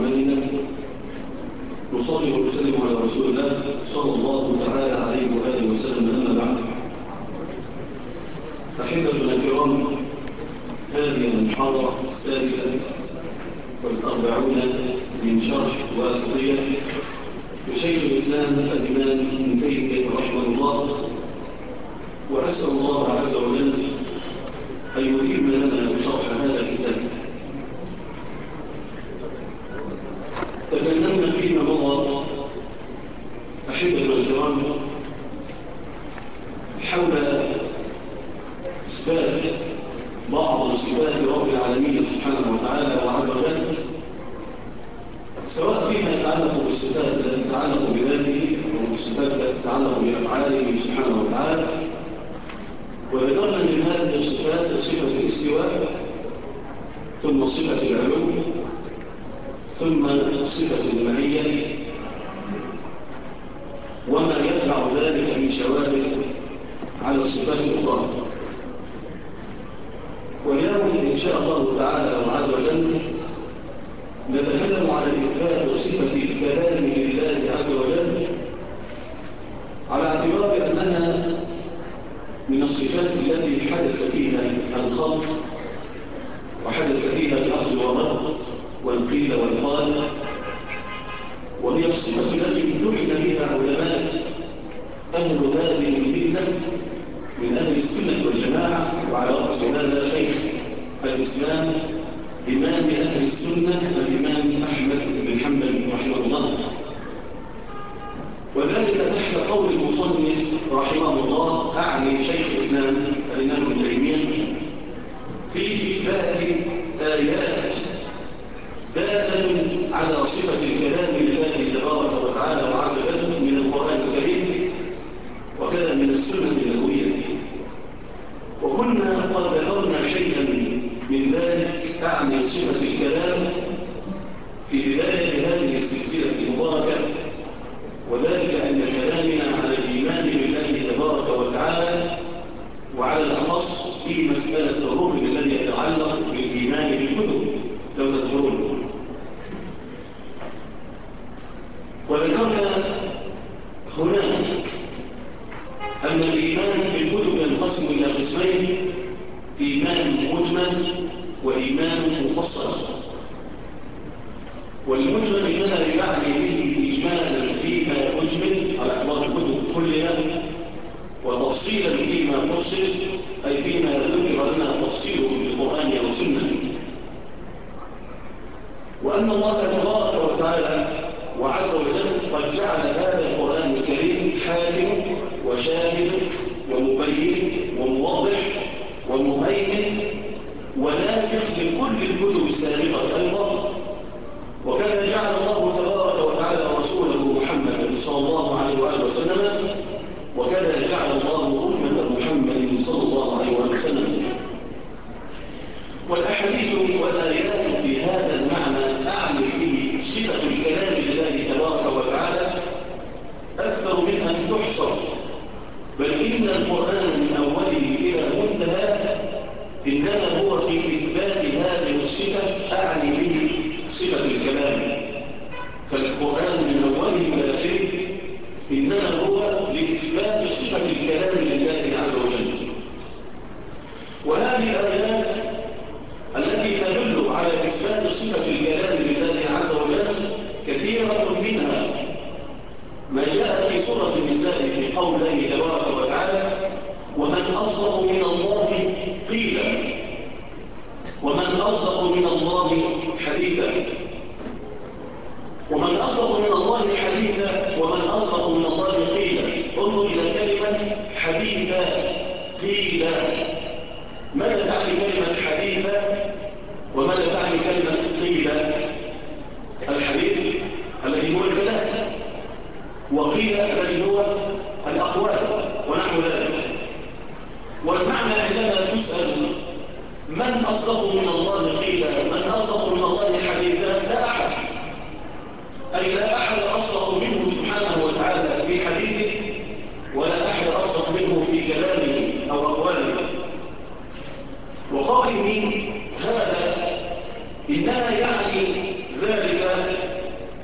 أعمالنا نصلي ونسلم على رسول الله صلى الله تعالى عليه وآله وسلم. أما بعد، أحبتنا الكرام، هذه المحاضرة السادسة والأربعون من شرح واسطية لشيخ الإسلام الإمام ابن تيمية رحمه الله، وأسأل الله عز وجل أن يتم لنا شرح هذا الكتاب. تكلمنا فيما مضى أحبتنا الكرام حول إثبات بعض صفات رب العالمين سبحانه وتعالى وعز وجل، سواء فيما يتعلق بالصفات التي تتعلق بذاته أو الصفات التي تتعلق بأفعاله سبحانه وتعالى. وذكرنا من هذه الصفات صفة الاستواء، ثم صفة العلو، ثم صفة المعية، وما يتبع ذلك من شواهد على الصفات الأخرى. واليوم إن شاء الله تعالى وعز وجل نتكلم على إثبات صفة الكلام لله عز وجل، على اعتبار أنها من الصفات التي حدث فيها الخلق وحدث فيها الأخذ والرد والقيل والقال، وهي الصفة التي امتحن بها علماء أهل هذه الملة من أهل السنة والجماعة، وعلى رأس هذا شيخ الإسلام إمام أهل السنة الإمام أحمد بن حنبل رحمه الله، وذلك تحت قول المصنف رحمه الله، أعني شيخ الإسلام الإمام ابن تيمية، في إثبات آيات دالة على صفة الكلام لله تبارك وتعالى وعز وجل من القرآن الكريم وكذا من السنة النبوية. وكنا قد ذكرنا شيئا من ذلك، أعني صفة الكلام، في بداية هذه السلسلة المباركة، وذلك أن كلامنا على الإيمان بالله تبارك وتعالى، وعلى الأخص في مسألة الركن الذي يتعلق بالإيمان بالكتب لو تذكرون. وذكرنا هناك أن الإيمان بالكتب ينقسم إلى قسمين: إيمان مجمل وإيمان مفصل. والمجمل إننا يعني به إجمالا فيما أجمل على اعتبار الكتب كلها، وتفصيلا فيما فصل أي فيما ذكر لنا تفصيله بالقرآن والسنة. وأن الله تبارك وتعالى وعز وجل قد جعل هذا القرآن الكريم حاكم وشاهد ومبين وموضح ومهيمن وناسخ لكل الكتب السابقة أيضا. وكان جعل الله تبارك وتعالى رسوله محمدا صلى الله عليه وآله وسلم، وكذا جعل الله أمة محمد صلى الله عليه وآله وسلم. والأحاديث والآيات في هذا المعنى أعني به صفة الكلام لله تبارك وتعالى أكثر من أن تحصر، بل إن القرآن من أوله إلى منتهى إنما هو في إثبات هذه الصفة، أعني به صفة الكلام. فالقرآن من أوله إلى آخره إنما هو لإثبات صفة الكلام لله عز وجل. وهذه الآيات التي تدل على إثبات صفة الكلام لله عز وجل كثيرة منها ما جاء في سورة النساء في قوله تبارك وتعالى: ومن أصدق من الله قيلا، ومن أصدق من الله حديثا. ومن أصدق من الله حديثا ومن أصدق من الله قيلا. انظر إلى كلمة حديثا قيلا، ماذا تعني كلمة حديثا وماذا تعني كلمة قيلا؟ الحديث الذي هو الكلام، وقيل الذي هو الأقوال ونحو ذلك. والمعنى عندما تسأل من أصدق من الله قيلا، من أصدق من الله حديثا، لا أحد، أي لا أحد أصدق منه سبحانه وتعالى في حديثه، ولا أحد أصدق منه في كلامه أو أقواله. وقوله هذا إنما يعني ذلك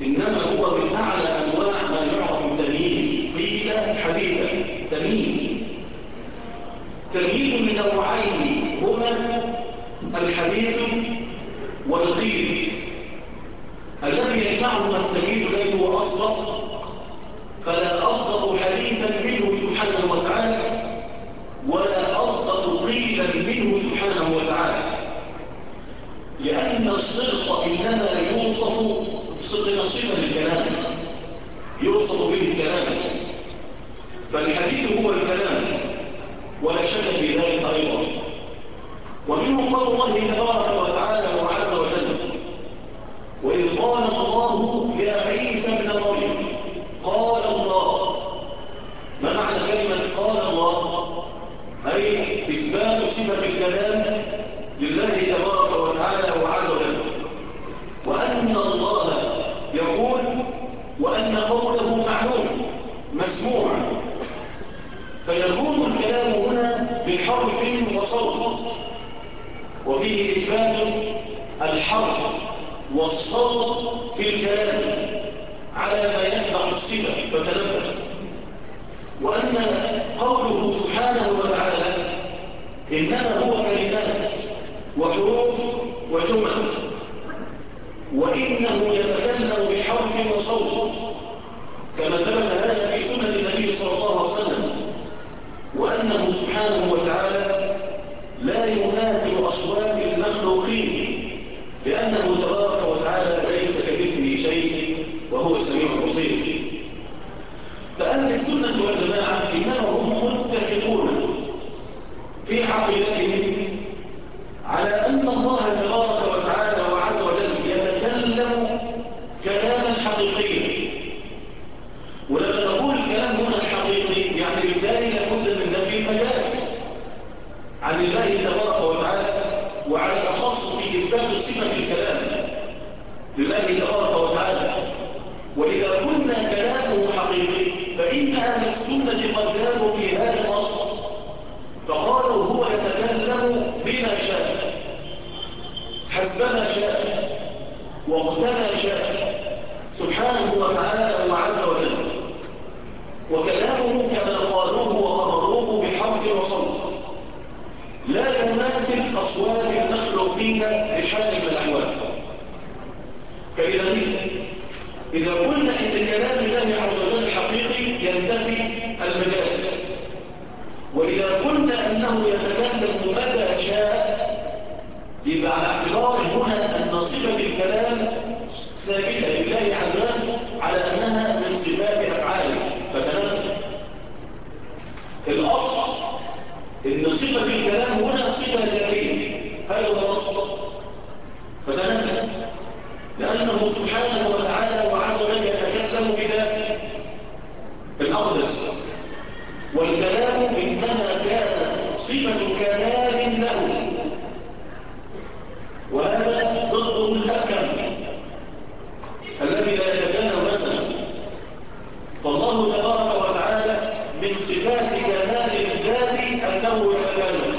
إنما هو من أعلى أنواع ما يعرف التمييز. قيل حديثا تمييز. تمييز من نوعين هما الحديث والقيل. الذي يجمعهما التمييز الذي هو أصدق، فلا أصدق حديثا منه سبحانه وتعالى ولا أصدق قيلا منه سبحانه وتعالى، لأن الصدق إنما يوصف صفة الكلام، يوصف به الكلام، فالحديث هو الكلام ولا شك في ذلك أيضا. ومنه قول الله تبارك وتعالى وعز وجل: وإذ قال الله يا عيسى ابن مريم قال الله. ما معنى كلمة قال الله؟ أي إثبات صفة الكلام لله تبارك وتعالى وعز وجل، وأن الله يقول وأن قوله معلوم مسموع، فيكون الكلام هنا بحرف وصوت، وفيه إثبات الحرف والصوت في الكلام على ما يتبع الصفة فتنبه. وأن قوله سبحانه وتعالى إنما هو كلمات وحروف وجمل، وإنه يتكلم بحرف وصوت كما ثبت هذا في سنة النبي صلى الله عليه وسلم، وأنه سبحانه وتعالى لا يماثل أصوات المخلوقين، لأنه تبارك وتعالى ليس كمثله شيء وهو السميع البصير. فأهل السنة والجماعة إنما هم متفقون في عقيدتهم على أن الله تبارك وتعالى وعز وجل يتكلم كلاما حقيقيا. ولما نقول الكلام هنا الحقيقي يعني بالتالي لابد من نفي المجاز عن الله تبارك وتعالى، وعلى الأخص في إثبات صفة الكلام لله تبارك وتعالى. وإذا قلنا كلامه حقيقي فإن أهل السنة قد زادوا في هذا الأصل، فقالوا هو يتكلم بما شاء حسبما شاء وقتما شاء سبحانه وتعالى وعز وجل، وكلامه كما قالوه وقرروه بحرف وصوت لا يماثل أصوات المخلوقين بحال من الأحوال. فإذا قلنا إن كلام الله عز وجل حقيقي ينتفي المجاز، وإذا قلنا أنه يتكلم متى شاء يبقى على اعتبار هنا أن صفة الكلام ثابتة لله عز وجل على أنها من صفات أفعاله فتنبه. الأصل إن صفة الكلام هنا صفة ذاتية، هذا هو الأصل فتنبه، لأنه سبحانه وتعالى وعز وجل يتكلم بذاته الأقدس، والكلام إنما كان صفة كمال له، وهذا ضده الأكمل الذي لا يتكلم مثلا. فالله تبارك وتعالى من صفات كمال الذات أنه يتكلم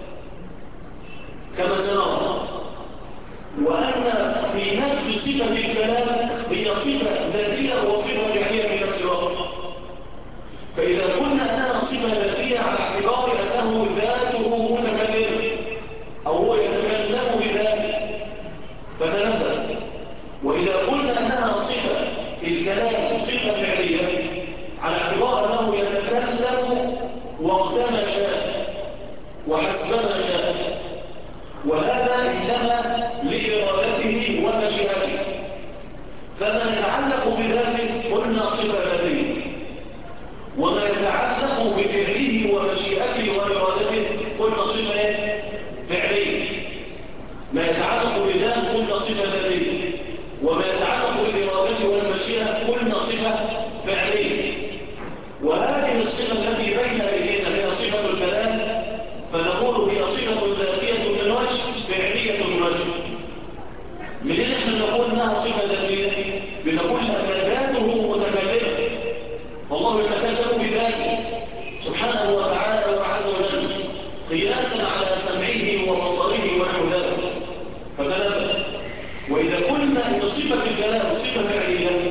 كما سنرى، وأن في نفس صفة الكلام هي صفة ذاتية وصفة فعلية في نفس الوقت. فإذا قلنا أنها صفة ذاتية على اعتبار أنه ذاته متكلم أو هو يتكلم بذاته فتنبه. وإذا قلنا أنها صفة الكلام صفة فعلية على اعتبار أنه يتكلم وقتما شاء وحسبما شاء، وهذا إنما لإرادته ومشيئته. فما يتعلق بذاته قلنا صفة ذاتية، وما يتعلق بفعله ومشيئته وإرادته قلنا صفة فعلية. ما يتعلق بذاته قلنا صفة ذاتية، وما يتعلق بالإرادة والمشيئة قلنا صفة فعلية. وهذه الصفة التي بين أيدينا هي صفة الكلام، فنقول هي صفة ذاتية من وجه فعلية من وجه. منين احنا نقول انها صفة ذاتية؟ بنقول ان ذاته متكلمة، فالله يتكلم بذاته سبحانه وتعالى وعز وجل قياسا على سمعه وبصره ونحو ذلك فتنبه. وإذا قلنا ان صفة الكلام صفة فعلية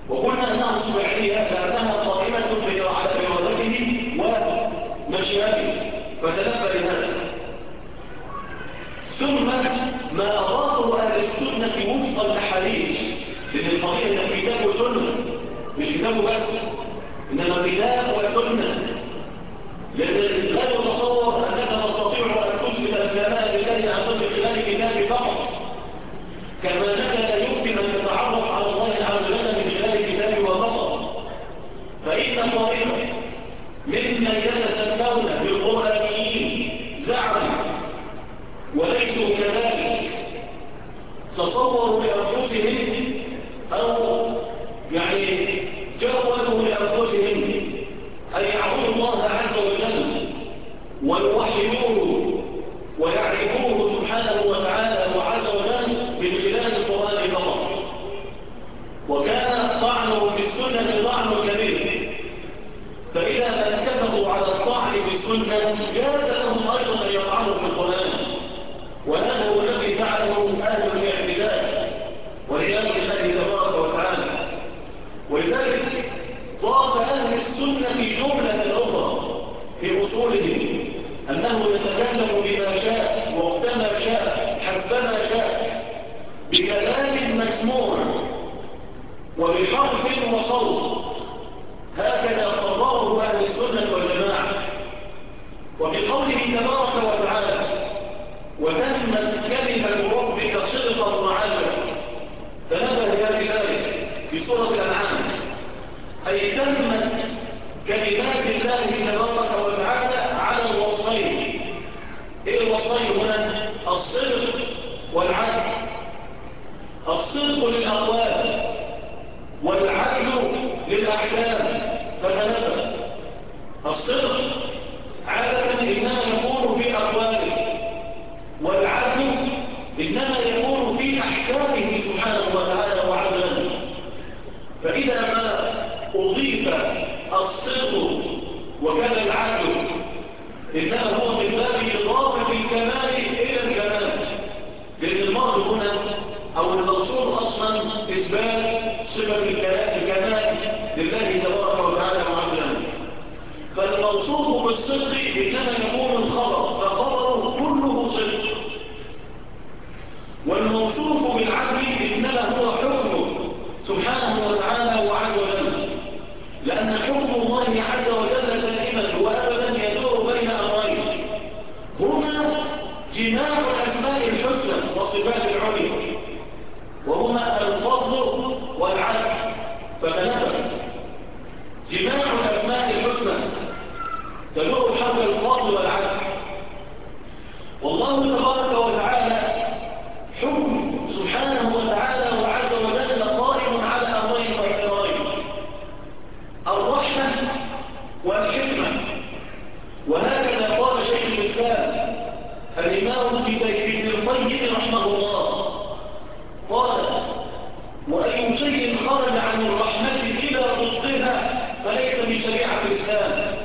وقلنا أنها سباحية لأنها قائمة على إرادته ومشيئته، فتنبه لهذا. ثم ما أضافه أهل السنة وفق الأحاديث، لأن القضية هي كتاب وسنة، مش كتاب بس، إنما كتاب وسنة. لأن لا يتصور أنك تستطيع أن تثبت الكمال لله عز وجل من خلال كتاب فقط، كما أنك لا يمكن أن تتعرف على الله عز وجل من خلال الكتاب فقط. فإن طائفة ممن يتسمون بالقرآنيين زعموا وليسوا كذلك، تصوروا لأنفسهم أو جوزوا لأنفسهم أن يعبدوا الله عز وجل ويوحدوه ويعرفوه سبحانه وتعالى وعز وجل من خلال القرآن فقط. وكان طعنه في السنة طعن كبير، فإذا ما اتفقوا على الطعن في السنة جاز لهم أيضا أن يطعنوا في القرآن، وهذا هو الذي فعله أهل الاعتدال والعياذ بالله تبارك وتعالى. ولذلك ضاف أهل السنة في جملة أخرى في أصولهم أنه يتكلم بما شاء وقتما شاء حسبما شاء، بكلام مسموع وبحرف وصوت، هكذا قرره أهل السنة والجماعة. وفي قوله تبارك وتعالى وتمت كلمة ربك صدقا وعدلا، تنبه لهذه الآية في سورة الأنعام، أي تمت كلمات الله تبارك وتعالى على الوصفين. إيه الوصفين هنا؟ الصدق والعدل. الصدق للأقوال والعدل للأحكام. فتنبه، الصدق عادة إنما يكون في أقواله، والعدل إنما يكون في أحكامه سبحانه وتعالى وعز وجل. فإذا ما أضيف الصدق وكان العدل إنما هو من باب إضافة الكمال إلى الكمال، لأن المرء هنا أو المقصود أصلا إثبات صفة الكمال لله تبارك وتعالى وعز وجل. فالموصوف بالصدق إنما يكون الخبر، فخبره كله صدق. والموصوف بالعدل إنما هو حكمه سبحانه وتعالى وعز وجل، لأن حكم الله عز وجل دائما وأبدا يدور بين أمرين، هما جماع الأسماء الحسنى والصفات العليا، وهما الفضل والعدل. فتنبه، جماع الأسماء الحسنى تدور حول الفضل والعدل. والله تبارك وتعالى حكم سبحانه وتعالى وعز وجل قائم على أمرين واعتبارين، الرحمة والحكمة. وهكذا قال شيخ الإسلام الإمام ابن القيم رحمه الله، قال وأي شيء خرج عن الرحمة إلى ضدها فليس من شريعة الإسلام.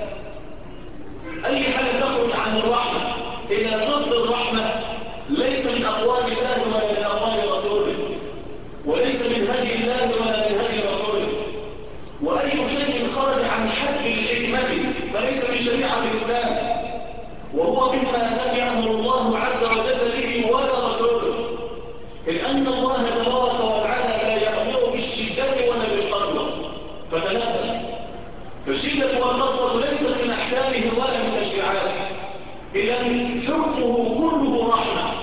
أي حاجة تخرج عن الرحمة إلى ضد الرحمة ليس من أقوال الله ولا من أقوال رسوله، وليس من هدي الله ولا من هدي رسوله. وأي شيء خرج عن حد الحكمة فليس من شريعة الإسلام، وهو مما لم يأمر الله عز وجل به ولا رسوله، إذ أن الله تبارك وتعالى لا يأمر بالشدة ولا بالقسوة. فتنبه، فالشدة والقسوة ليست من أحكامه ولا من تشريعاته، إذن حكمه كله رحمة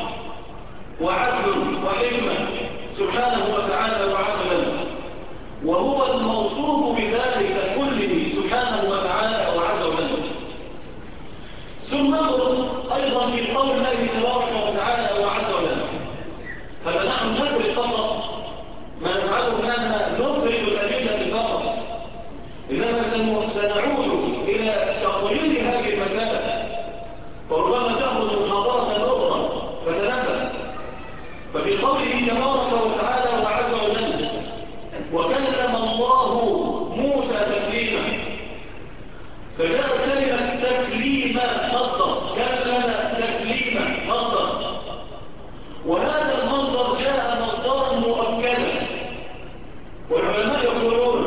وعدل وحكمة سبحانه وتعالى وعز وجل، وهو الموصوف بذلك كله سبحانه وتعالى وعز وجل. ثم نظر أيضا في قول الله تبارك وتعالى وعز وجل، فنحن نفرد فقط ما نفعله أننا نفرد الأدلة فقط، إنما سنعود إلى تقرير هذه المسألة، فربما تأخذ محاضرة أخرى. فتنبه، ففي قوله تبارك وتعالى وعز وجل وكلم الله موسى تكليما، فجاء كلمة تكليما مصدر، كلم تكليما مصدر، وهذا المصدر جاء مصدرا مؤكدا. والعلماء يقولون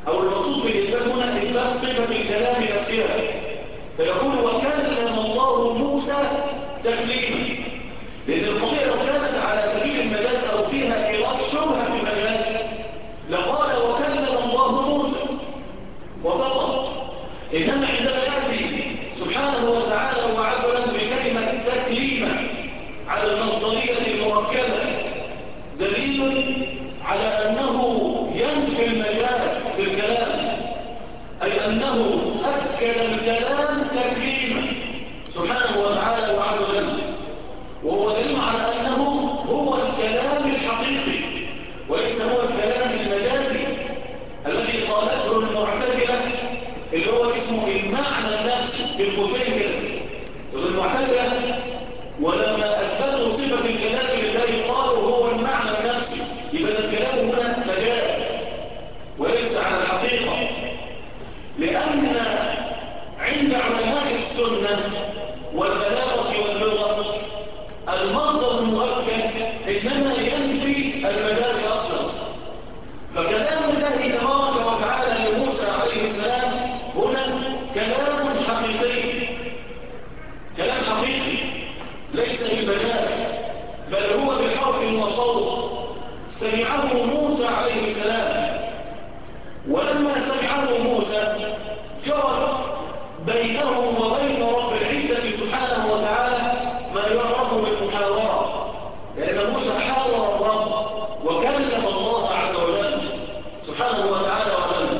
أو المقصود بالإثبات هنا إثبات صفة الكلام نفسها، فيقول وكلم الله موسى تكليما، لأن القضية لو كانت على سبيل المجاز أو فيها إيراد شبهة بالمجاز لقال وكلم الله موسى وفقط، إنما عندما يأتي سبحانه وتعالى وعز وجل بكلمة تكليما على المصدرية المؤكدة دليل على أنه ينفي المجاز بالكلام، أي أنه أكد الكلام تكليما سبحانه وتعالى وعز وجل، وهو دليل على أنه هو الكلام الحقيقي وليس هو الكلام المجازي الذي قالته المعتزلة اللي هو اسمه المعنى النفسي بالقوسين كده. المعتزلة ولما أثبتوا صفة الكلام لله قالوا هو المعنى النفسي، يبقى الكلام هنا مجاز وليس على الحقيقة، لأن عند علماء السنة والبلاغة واللغة المصدر المؤكد إنما ينفي المجاز أصلا، فكلام الله تبارك وتعالى لموسى عليه السلام هنا كلام حقيقي، كلام حقيقي ليس بالمجاز، بل هو بحرف وصوت سمعه موسى عليه السلام. ولما سمعه موسى جرى بينه وبين رب العزة سبحانه وتعالى ما يعرف بالمحاورة، لأن موسى حاور الرب وكلم الله عز وجل سبحانه وتعالى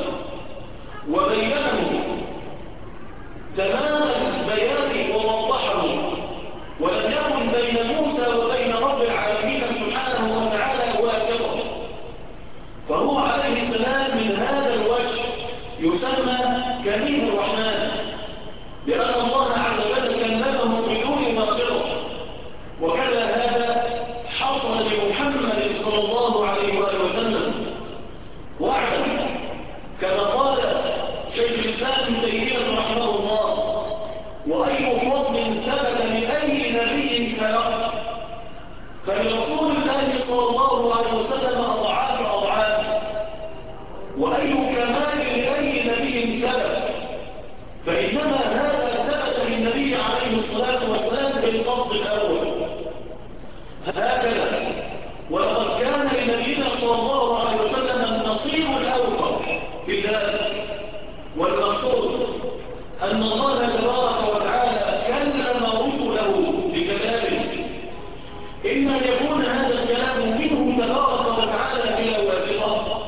وبينه تمام البيان ووضحه، ولم يكن بين موسى وبين رب العالمين سبحانه وتعالى واسطة، فهو عليه السلام من هذا الوجه يسمى كريم الرحمن، لأن الله عز وجل كلمه بدون واسطة، وكذا هذا حصل لمحمد صلى الله عليه وآله وسلم وحده، كما قال شيخ الإسلام ابن تيمية رحمه الله وأي فضل ثبت لأي نبي سبق فلرسول الله صلى الله عليه وسلم أضعاف، وأي كمال لأي نبي سبق فإنما هذا ثبت للنبي عليه الصلاة والسلام بالقصد الأول هكذا. ولقد كان لنبينا صلى الله عليه وسلم النصيب الأوفر في ذلك، والمقصود أن الله تبارك وتعالى كلم رسله بكلامه، إما يكون هذا الكلام منه تبارك وتعالى بلا واسطة،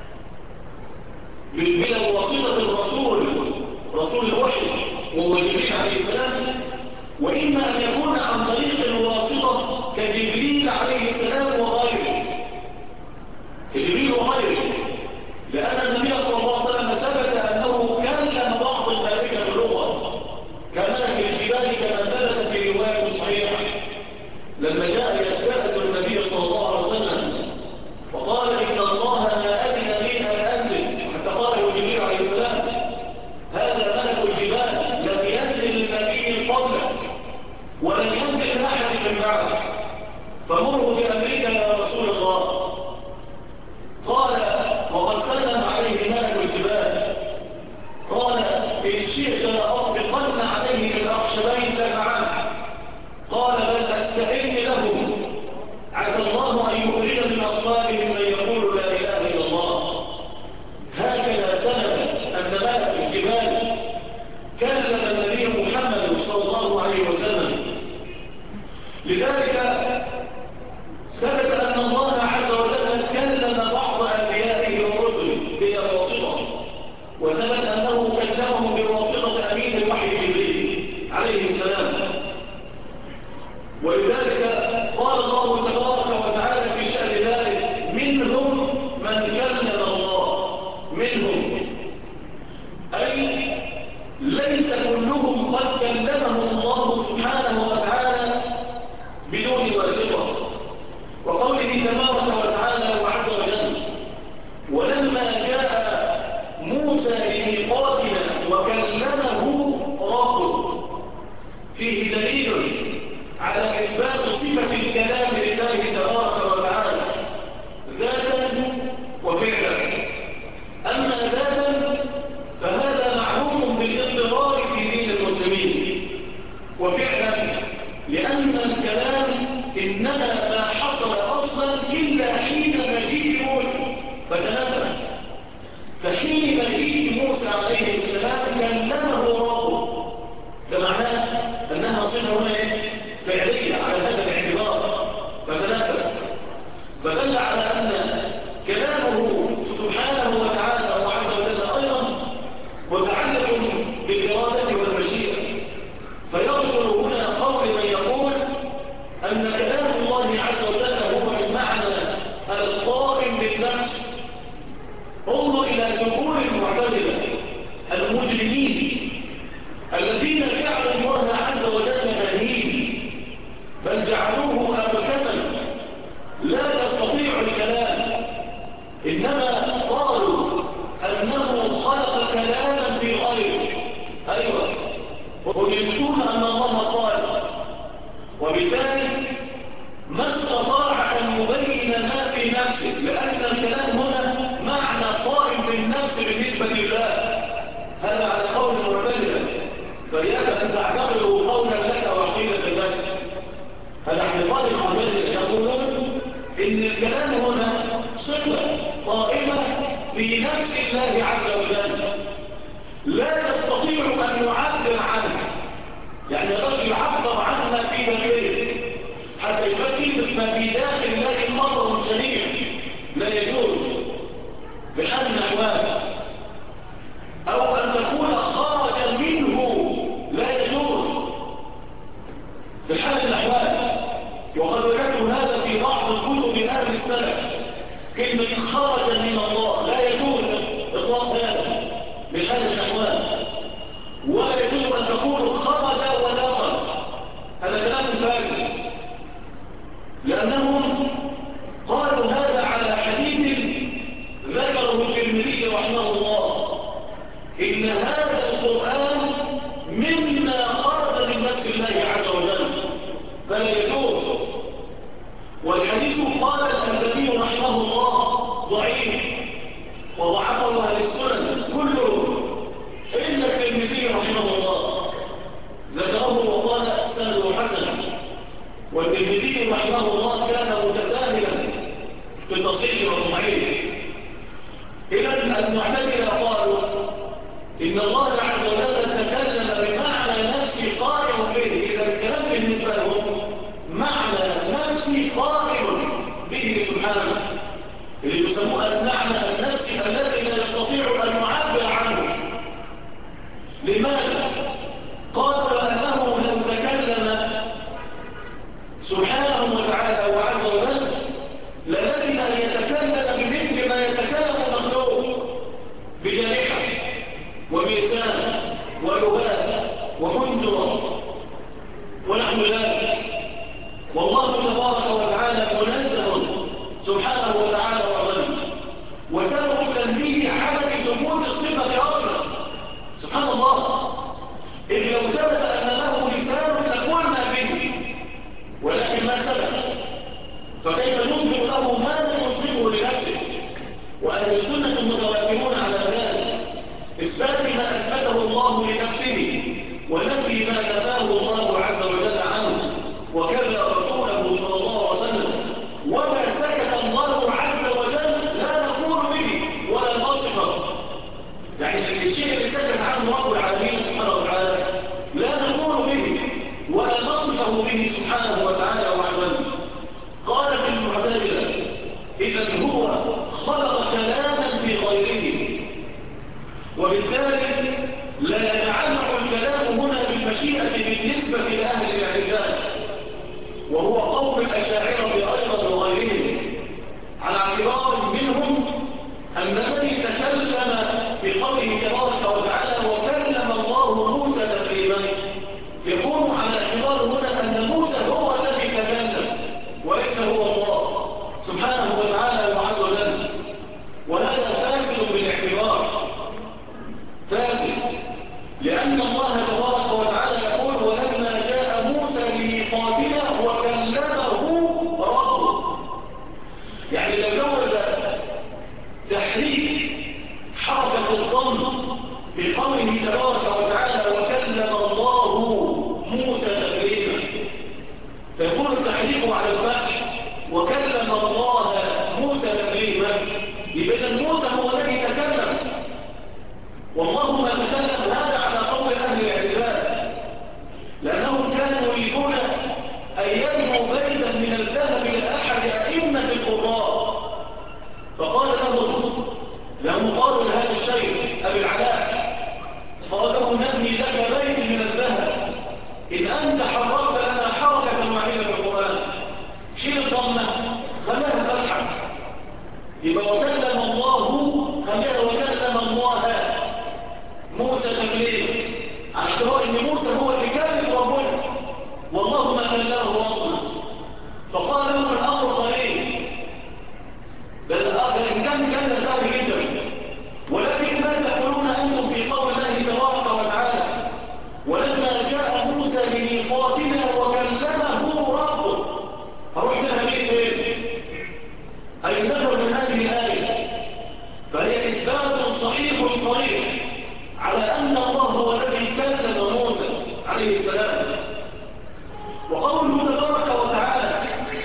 بلا واسطة الرسول رسول الوحي وهو جبريل عليه السلام، وإما أن يكون عن طريق الواسطة كجبريل عليه السلام وغيره، كجبريل وغيره، لأن النبي صلى الله عليه وسلم ثبت أنه كلم بعض الملائكة باللغة كملك الجبال كما ثبت في رواية صحيحة، لما جاء يستأذن النبي صلى الله عليه وسلم وقال إن الله ما أذن لي أن أنزل، حتى قاله جبريل عليه السلام هذا ملك الجبال لم ينزل النبي قبلك ولن ينزل أحد من بعدك فمره بأمريكا يا رسول الله. قال وقد سلم عليه ملك الجبال، قال إن شئت لأطبقن عليه بالأخشبين لفعلت، قال بل أستئن لهم عسى الله أن يخرج من أصلابهم من يقول لا إله إلا الله. هكذا ثبت أن ملك الجبال كلم النبي محمد صلى الله عليه وسلم. لذلك ثبت أن الله عز وجل كلم بعض أنبيائه ورسله بلا واسطة، وثبت أنه كلمهم بواسطة أمين الوحي جبريل عليه السلام. ولذلك قال الله تبارك وتعالى في شأن ذلك منهم من كلم الله، منهم أي ليس كلهم قد كلمهم الله سبحانه وتعالى بدون واسطة. وقوله تبارك وتعالى وعز وجل ولما جاء موسى لميقاتنا وكلمه ربه، فيه دليل على إثبات صفة الكلام لله تبارك وتعالى ذاتا وفعلا. أما ذاتا موسى عليه السلام كلمه ربه. ده معناه أنها صفة هنا فعلية على هذا الاعتبار. فدل على أن كلامه سبحانه وتعالى وعز وجل أيضا متعلق بالإرادة والمشيئة. فيدخل هنا قول من يقول أن كلام الله عز وجل هو المعنى القائم بالنفس. انظر إلى دخول المعتزلة المجرمين الذين جعلوا الله عز وجل مهين، بل جعلوه أبكما لا يستطيع الكلام، إنما قالوا أنه خلق كلاما في غيره. أيوة، ويقولون أن الله قال، وبالتالي ما استطاع أن يبين ما في نفسه، لأن الكلام هنا معنى قائم في النفس بالنسبة لله. هذا على قول المعتزلة، فإياك أن تعتبره قولا لك وعقيدة لك. هذا اعتقاد المعتزلة، يقولون إن الكلام هنا صفة قائمة في نفس الله عز وجل لا يستطيع أن يعبر عنها، يعني يقدر يعبر عن ما في داخله حتى يفكر ما في داخل الله خطر شنيع لا يجوز بحال من الأحوال، أو أن تكون خرج منه لا يجوز بحال من الأحوال. وقد وجدت هذا في بعض الكتب أهل السلف، كلمة خرج من الله لا يجوز إطلاق هذا بحال من الأحوال، ولا يجوز أن تكون خرج ودخل. هذا كلام فاسد، لأنهم قالوا هذا على حديث ذكره الترمذي رحمه الله، إن هذا القرآن مما خرج من نفس الله عز وجل فلا يجوز. والحديث قال الألباني رحمه الله ضعيف، وضعفه أهل السنن كلهم إلا الترمذي رحمه الله ذكره وقال سنده حسن. والترمذي رحمه الله كان متساهلا في التصحيح والتضعيف. إذا المعتزلة قالوا إن الله عز وجل تكلم بمعنى نفسي قائم به. إذا الكلام بالنسبة لهم معنى نفسي قائم به سبحانه، اللي يسموه المعنى النفسي الذي لا يستطيع أن يعبر عنه. لماذا؟ قالوا لأنه لو تكلم سبحانه وتعالى وعز وجل للزم أن يتكلم بمثل ما يتكلم المخلوق، بجارحة وميزان ولغات وحنجرة ونحو ذلك. والله تبارك وتعالى منزه سبحانه وتعالى وغني، وسبب التنزيه عدم ثبوت الصفة أصلا. سبحان الله، إذ لو ثبت أن له لسان لقلنا به، ولكن ما ثبت، فكيف نثبت له ما لا يثبته لنفسه؟ وأهل السنة متوافرون على ذلك، إثبات ما أثبته الله لنفسه ونفي ما نفاه الله عز وجل عنه، وكذا رسوله صلى الله عليه وسلم. وما سكت الله عز وجل لا نقول به ولا نصفه، يعني الشيء اللي سكت عنه رب العالمين سبحانه وتعالى لا نقول به ولا نصفه به سبحانه وتعالى وعلا. قال في المعتزلة إذا هو خلق كلاما في غيره، وبالتالي لا يتعلق الكلام هنا بالمشيئة بالنسبة لأهل الاعتزال، وهو قول الأشاعرة أيضا وغيرهم، على اعتبار منهم أن الذي تكلم في قوله تبارك وتعالى وكلم الله موسى تكليما، يكون على اعتبار هنا أن موسى هو الذي تكلم وليس هو الله سبحانه وتعالى وعز وجل. وهذا فاسد بالاعتبار، فاسد، لأن الله تبارك وتعالى يقول ولما جاء موسى لميقاتنا وكلمه ربه. يعني لو جوز تحريك حركة الضم في قوله تبارك وتعالى وكلم الله موسى تكليما، فيكون التحريك على الفتح وكلم الله موسى تكليما، يبقى موسى هو الذي تكلم والله ما تكلم هذا على قول أهل الاعتزال، لأنهم كانوا يريدون أن يبنوا بيتا من الذهب لأحد أئمة القراء، فقال لهم قالوا لهذا الشيخ أبي العلاء، قال له نبني لك بيت من الذهب إن أنت حركت لنا حركة واحدة في القرآن، شيل الضمة خلاها فتحة، يبقى وكلم الله، خلاها وكلم الله موسى تكليما، على اعتبار ان موسى هو اللي كلم ربنا والله ما كلمه اصلا. فقال لهم الامر قليل، بل ان كان سهل جدا، ولكن ما تقولون انتم في قول الله تبارك وتعالى ولما جاء موسى لميقاتنا وكلمه ربه، هروح لها ليه فين؟ اي نظر من هذه الايه، فهي اثبات صحيح صريح على أن الله هو الذي كلم موسى عليه السلام. وقوله تبارك وتعالى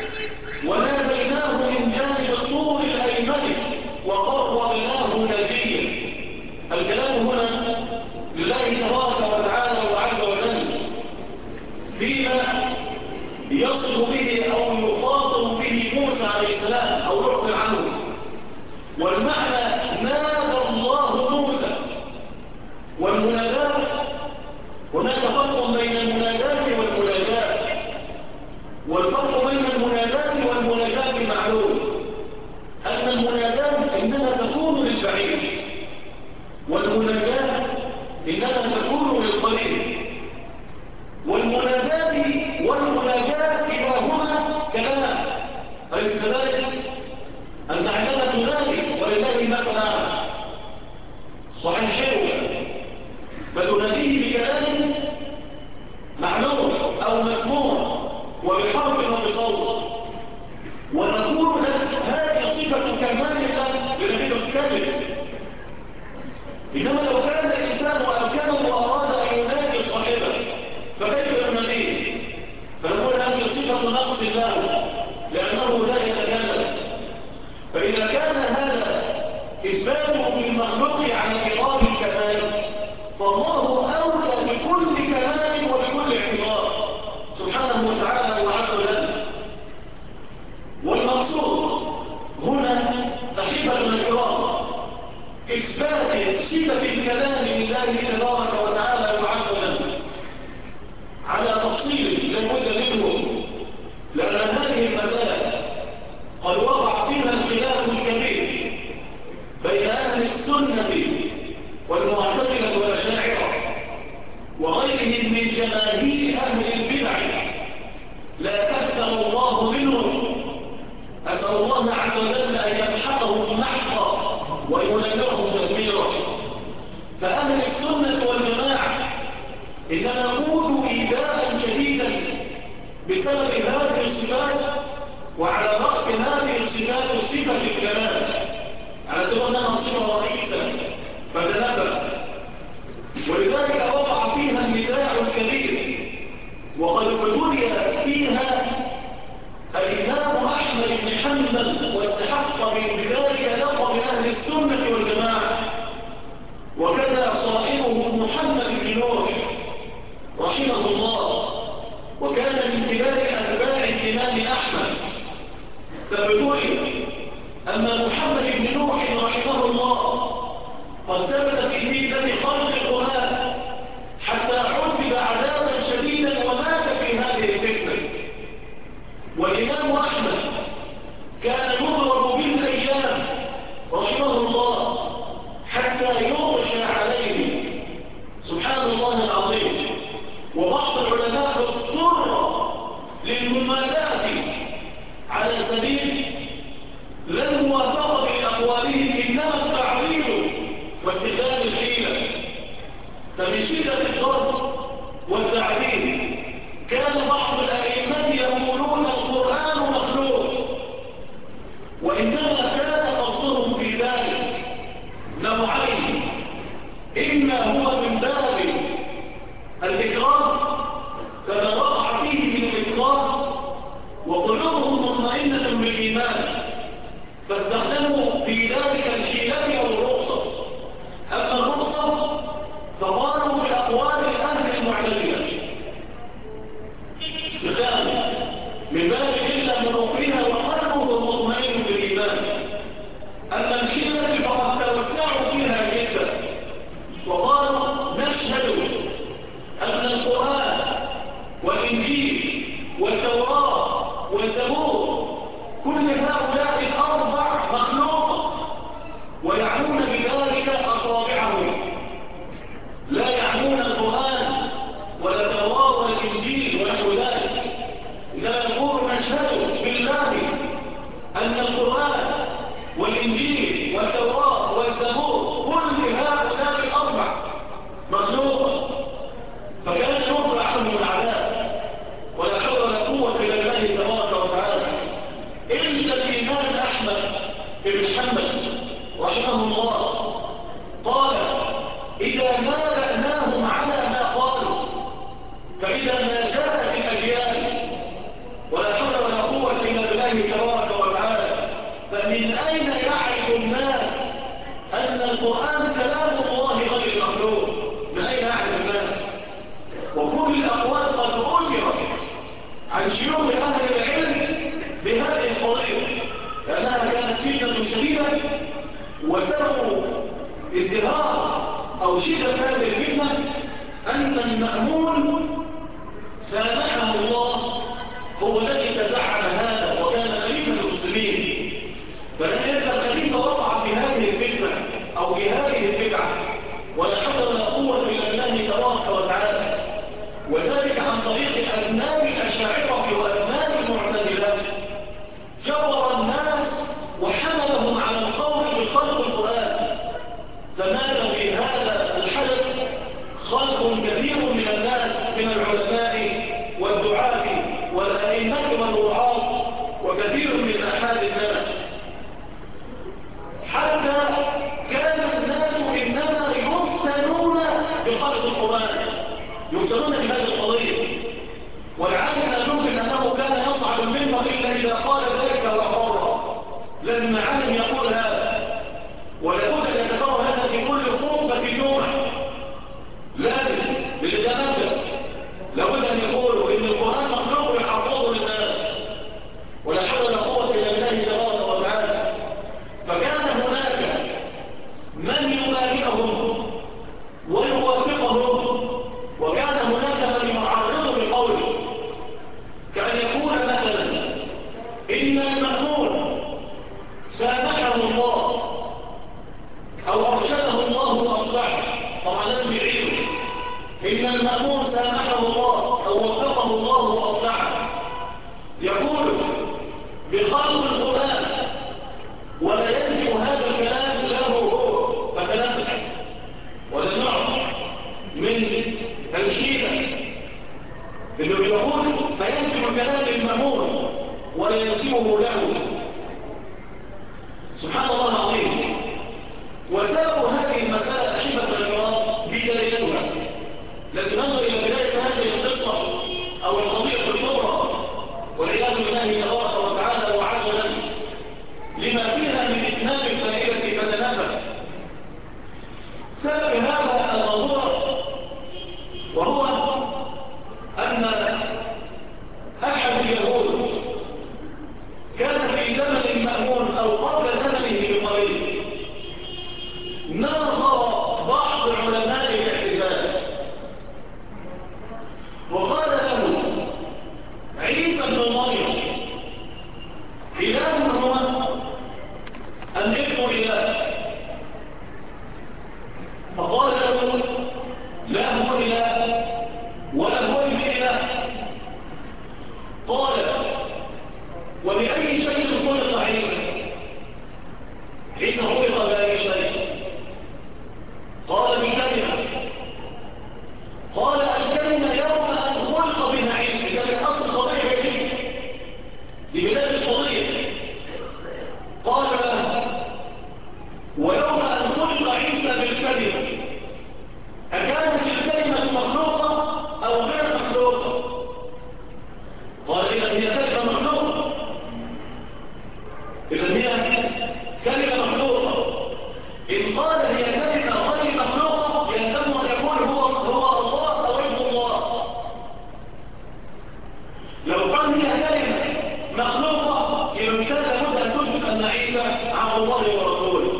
وناديناه من جانب الطور الأيمن وقربناه نجيا، الكلام هنا لله تبارك وتعالى وعز وجل فيما يصل به أو يخاطب به موسى عليه السلام أو يخبر عنه، والمعنى نادى الله موسى. والمناجاة هناك فرق بين المناجاة والمناجاة، والفرق بين المناجاة والمناجاة معلوم، أن المناجاة إنما تكون للبعيد والمناجاة إنما تكون للقريب، والمناجاة والمناجاة كلاهما كلام، أليس كذلك؟ أنت عندما تنادي ولله المثل الأعلى صحيح حلو فتناديه بكلام معلوم أو مسموع وبحرف وبصوت، ونقول لك هذه صفة كمال لك لأنك تتكلم. إنما لو كان الإنسان وأمكنه وأراد أن ينادي صاحبه فكيف يناديه؟ فنقول هذه صفة نقص الله لأنه لا يتكلم. فإذا كان هذا إثباته للمخلوق على إرادة الكمال، فالله أولى بكل كمال وبكل اعتبار سبحانه وتعالى وعز وجل. والمقصود هنا أحبة الكرام إثبات صفة الكلام لله تبارك وتعالى وعز وجل على تفصيل لابد منه، لأن هذه المسألة قد وقع فيها الخلاف الكبير بين أهل السنة والمعتزلة والأشاعرة وغيرهم من جماهير أهل البدع، لا كثر الله منهم، أسأل الله عز وجل أن يمحقهم محقا وينذرهم تدميرا. فأهل السنة والجماعة إنما أوذوا إيذاء شديدا بسبب هذه الصفات، وعلى رأس هذه الصفات صفة الكلام، على اعتبار أنها صفة رئيسة فتنبه، ولذلك وقع فيها النزاع الكبير، وقد ابتلي فيها الإمام أحمد بن حنبل واستحق من ذلك لقب أهل السنة والجماعة، وكان صاحبه محمد بن نوح رحمه الله، وكان من كبار أتباع الإمام أحمد، فابتلي. أما محمد بن نوح رحمه الله قد ثبت في مدة خلق القرآن حتى عذب عذابا شديدا ومات في هذه الفتنة. والإمام أحمد كان يضرب بالأيام رحمه الله حتى يغشى عليه، سبحان الله العظيم. وبعض العلماء اضطر للممالاة على سبيل لا الموافقة بأقوالهم، إنما التعريض واستخدام الحيلة. فمن شدة الضرب والتعذيب كان بعض الأئمة يقولون القرآن مخلوق، وإنما كان قصدهم في ذلك نوعين: إما هو من باب الإكرام فما وقع فيه من الإكرام وقلوبهم مطمئنة بالإيمان فاستخدموا في ذلك الحيلة أو الرخصة. أما الرخصة نابأناهم على ما قالوا. فإذا ما جاءت الأجيال ولا حول ولا قوة إلا بالله تبارك وتعالى، فمن أين يعرف الناس أن القرآن كلام الله غير مخلوق؟ من أين يعرف الناس؟ وكل الأقوال قد أثرت عن شيوخ أهل العلم بهذه القضية، لأنها كانت فتنة شديدة، وسبب ازدهار أو شدة هذه الفتنة أن المأمون سامحه الله هو الذي تزعم هذا وكان خليفة المسلمين. فلم يبقى الخليفة وقع في هذه الفتنة أو في هذه البدعة ولا حول ولا قوة إلا بالله تبارك وتعالى، وذلك عن طريق أبناء الأشاعرة وأبناء المعتزلة. جبر الناس وحملهم على القول بخلق القرآن، فمات في هذا الحدث خلق كثير من الناس من العلماء والدعاة والأئمة والوعاظ وكثير من أحد الناس، حتى كان الناس إنما يفتنون بخلق القرآن، يفتنون بهذه القضية. والعالم لا يمكن أنه كان يصعد المنبر إلا إذا قال ذلك وقال، لازم عالم يقول هذا، ولابد أن يتكرر هذا في كل خطبة جمعة، لازم للي ده مبدأ لابد أن يقولوا إن القرآن مخلوق يحفظه للناس، ولا حول ولا قوة إلا بالله تبارك وتعالى. فكان هناك من يبايعهم ويوافقهم، وكان هناك من يعارض بقوله، كأن يقول مثلا إن المأمون سامحه الله أو أرشده الله وأصلحه، طبعا لازم يعيده، إن المأمون سامحه الله أو وفقه الله وأصلحه، يقول بخلق القرآن ولا ينزل هذا الكلام له هو فكلامه، ولا نوع من الحيلة اللي بيقول فينزل الكلام للمأمون ولا ينزله له. سبحان الله العظيم. وسبب هذه المسألة أحبة الكرام بدايتها، لازم ننظر إلى بداية هذه القصة أو القضية الكبرى والعياذ بالله تبارك وتعالى وعز وجل لما فيها من إتمام الفائدة فتنافى. سبب هذا الموضوع وهو أن أحد اليهود كان في زمن المأمون أو قبل زمنه بقليل ناظر بعض علماء الاعتزال وقال له عيسى بن مريم إله هو أم ابن إله؟ فقال له لا هو إله ولا هو ابن إله. قال وبأي شيء خلق عيسى؟ عيسى خلق بأي شيء؟ قال بالكلمة. قال الكلمة يوم أن خلق بها عيسى، ده من أصل قضية جديدة دي بداية القضية. قال ويوم أن خلق عيسى بالكلمة أكانت الكلمة مخلوقة أو غير مخلوقة؟ قال إذا هي كلمة مخلوقة، إذا هي كلمة مخلوقة. إن قال هي كلمة غير مخلوقة يلزم أن يكون هو الله أو ابن الله. لو قال هي كلمة مخلوقة يبقى كان لابد أن تثبت أن عيسى عبد الله ورسوله.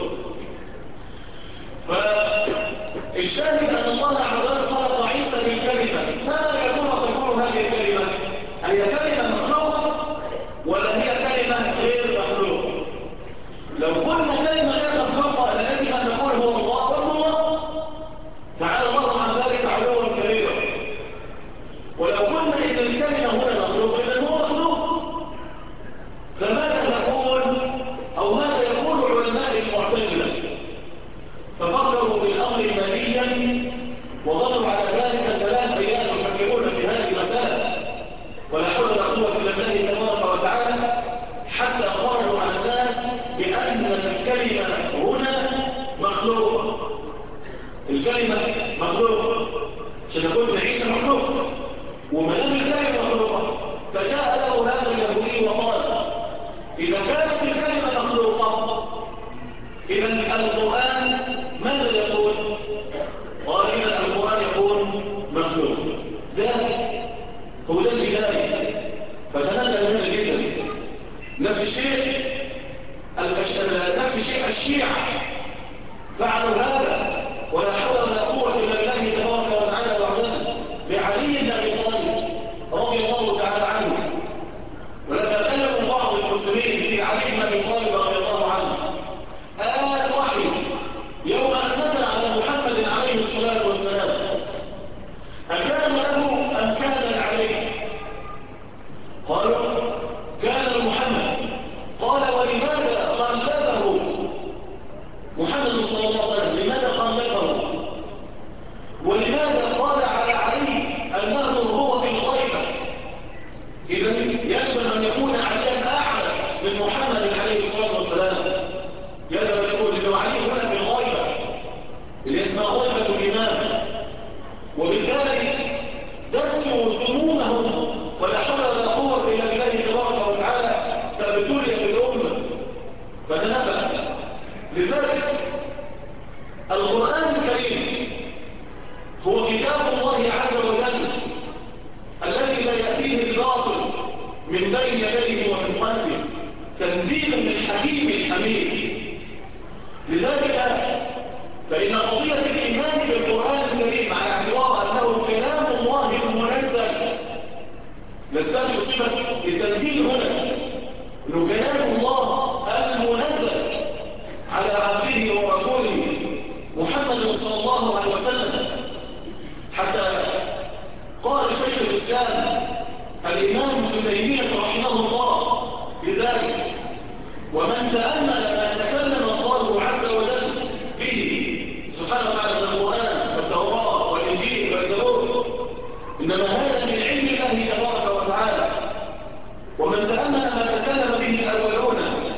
فالشاهد أن الله عز وجل خلق عيسى بالكلمة، فما يكون تكون هذه الكلمة؟ هي كلمة مخلوقة ولا هي كلمة غير مخلوقة؟ لو قلنا كلمة غير مخلوقة لازم أن نقول هو الله وابن الله، تعالى الله عن ذلك علوا كبيرا. ولو قلنا إذا الكلمة هو مخلوق إذا هو مخلوق، فماذا نقول أو ماذا يقول علماء المعتزلة؟ ففكروا في الأمر ماليا وظلوا على ذلك 3 أيام يفكرون في هذه المسألة، ولا حول ولا قوة إلا بالله تبارك وتعالى، حتى خرجوا على الناس بأن الكلمة هنا مخلوقة. الكلمة مخلوقة عشان نقول عيسى مخلوق، وما دام الكلمة مخلوقة فجاء له هذا اليهودي وقال إذا كانت الكلمة مخلوقة إذا القرآن ماذا يقول؟ قال إذا القرآن يقول مخلوق. ذلك هو ده البداية، فتنبه منه جدا. نفس الشيء الشيعة فعلوا هذا، ولا حول ولا قوة إلا بالله تبارك وتعالى وعزه بعلي بن أبي طالب رضي الله تعالى عنه. ولما كلموا بعض المسلمين في علي بن أبي طالب رضي الله عنه آل وحي يوم أن نزل على محمد عليه الصلاة والسلام أكان له أم كان عليه؟ قالوا كان محمد. قال ولماذا خلفه محمد صلى الله عليه وسلم؟ لماذا خلفه؟ ولماذا قال على علي أنه هو في الغيبة؟ إذا يلزم أن يكون عليا أعلى من محمد عليه الصلاة والسلام. يلزم أن يكون لأنه علي هنا في الغيبة اللي اسمها غيبة الإمام، وبالتالي دسوا ذمومهم ولا حول ولا قوة إلا بالله تبارك وتعالى فابتلي في الأمة فتنبه. لذلك القرآن الكريم هو كتاب الله عز وجل الذي لا يأتيه الباطل من بين يديه ومن خلفه، تنزيل من حكيم حميد. لذلك فإن قضية الإيمان بالقرآن الكريم على اعتبار أنه كلام الله المنزل نستخدم صفة التنزيل هنا أنه كلام الله المنزل على عبده ورسوله محمد صلى الله عليه وسلم. حتى قال شيخ الإسلام الإمام ابن تيمية رحمه الله بذلك ومن تأمل ما تكلم الله عز وجل به سبحانه وتعالى من القرآن والتوراة والإنجيل والزبور إنما هذا من علم الله تبارك وتعالى. ومن تأمل ما تكلم به الأولون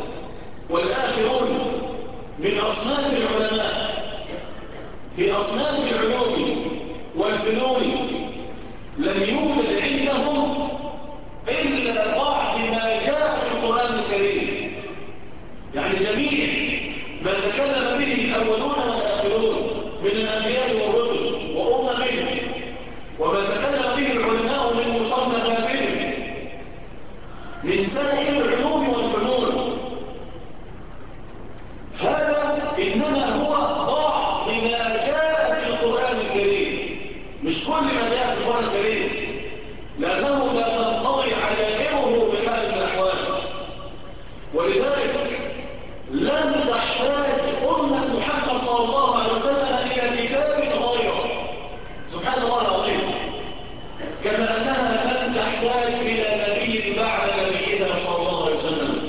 والآخرون من أصناف العلماء في أصناف العلوم والفنون لم يوجد عندهم إلا بعض ما جاء في القرآن الكريم، يعني جميع ما تكلم به الأولون والآخرون من الأنبياء والرسل وأممهم وما تكلم به العلماء من مصنفاتهم من سائر العلوم والفنون، هذا إنما هو بعض ما جاء في القرآن الكريم، مش كل ما جاء في القرآن الكريم، لأنه لا تنقضي عجائبه بحال من الأحوال. ولذلك لن تحتاج أمة محمد صلى الله عليه وسلم إلى كتاب غيره سبحان الله العظيم، كما أنها لن تحتاج إلى نبي بعد نبينا صلى الله عليه وسلم.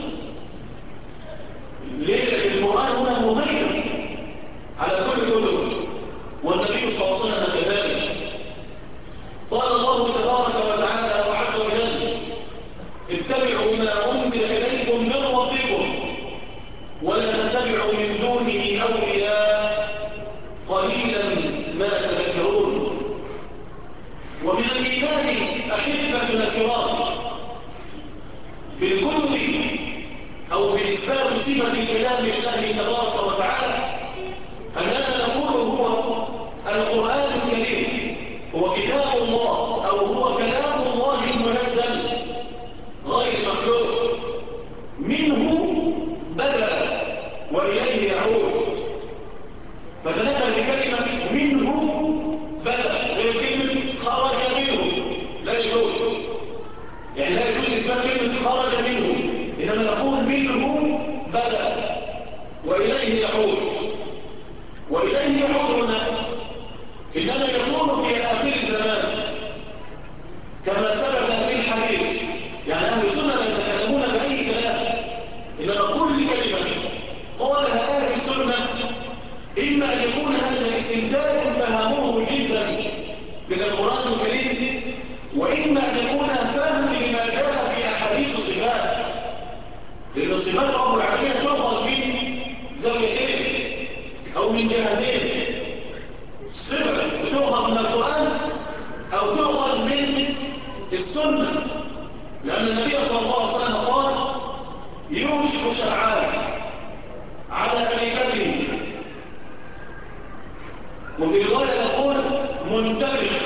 ليه؟ القرآن هنا مهيمن على كل الكتب والنبي صلى الله عليه وسلم كذلك. قال الله تبارك وتعالى وعز وجل اتبعوا ما أنزل إليكم من ربكم ولا تتبعوا من دونه أولياء قليلا ما تذكرون. ومن الإيمان أحبة الكرام بالكتب أو بإثبات صفة الكلام لله تبارك وتعالى أننا نقول هو القرآن الكريم هو كتاب الله أو هو كلام الله المنزل غير مخلوق، منه بدأ وإليه يعود. فتنبه بكلمة منه بدأ غير كلمة خرج منه، لا يجوز، يعني لا يجوز إثبات كلمة خرج منه، إنما نقول منه بدأ وإليه يعود. وإليه يعود هنا إنما يكون في آخر الزمان كما ثبت في الحديث، يعني أهل السنة لا يتكلمون بأي كلام، إنما كل كلمة قالها أهل السنة إما أن يكون هذا استمتاع فهموه جدا من القرآن الكريم، وإما أن يكون فهم لما جاء في أحاديث الصفات، لأن الصفات رب العالمين تؤخذ من زاويتين أو من جهتين. تؤخذ من القرآن أو تؤخذ من السنة، لأن النبي صلى الله عليه وسلم قال يوشك شرعان على أريكته، وفي رواية يقول منتبه،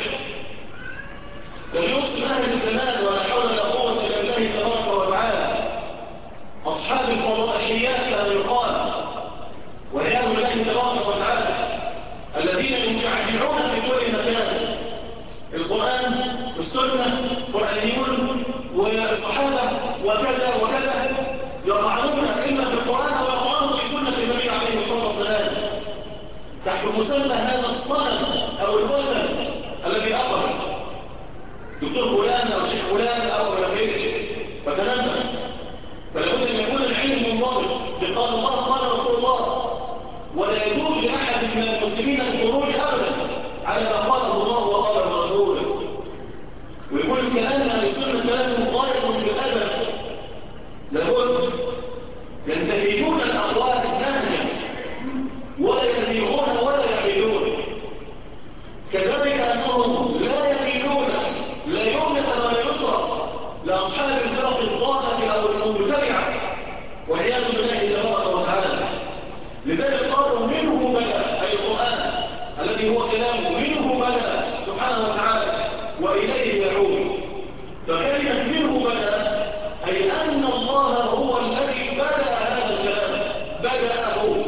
يقصد أهل الزمان ولا حول ولا قوة إلا بالله تبارك وتعالى، أصحاب الفضائحيات كما يقال والعياذ بالله تبارك وتعالى، الذين يجعجعون في كل مكان، القرآن والسنة قرآنيون والصحابة وكذا وكذا، يطعنون إما في القرآن أو يطعنون في سنة النبي عليه الصلاة والسلام تحت مسمى هذا الصنم أو الوثن الذي أخذ دكتور فلان أو شيخ فلان أو إلى آخره. فتنبه، فلابد أن يكون العلم منضبط بقال الله قال رسول الله، ولا يجوز لأحد من المسلمين الخروج أبدا على ما قاله الله وقاله رسوله، ويقول الكلام عن السنة كلام غاية في الأدب، لابد ينتهجون الأقوال نهجا ولا يذيعون ولا يحيلون، كذلك أنهم لا يميلون لا يمنة ولا يسرى لأصحاب الفرق الضالة أو المبتدعة والعياذ بالله تبارك وتعالى. لذلك قالوا منه بدأ، أي القرآن الذي هو كلامه منه بدأ سبحانه وتعالى وإليه يعود. فكلمة منه بدأ أي أن الله هو الذي بدأ هذا الكلام، بدأه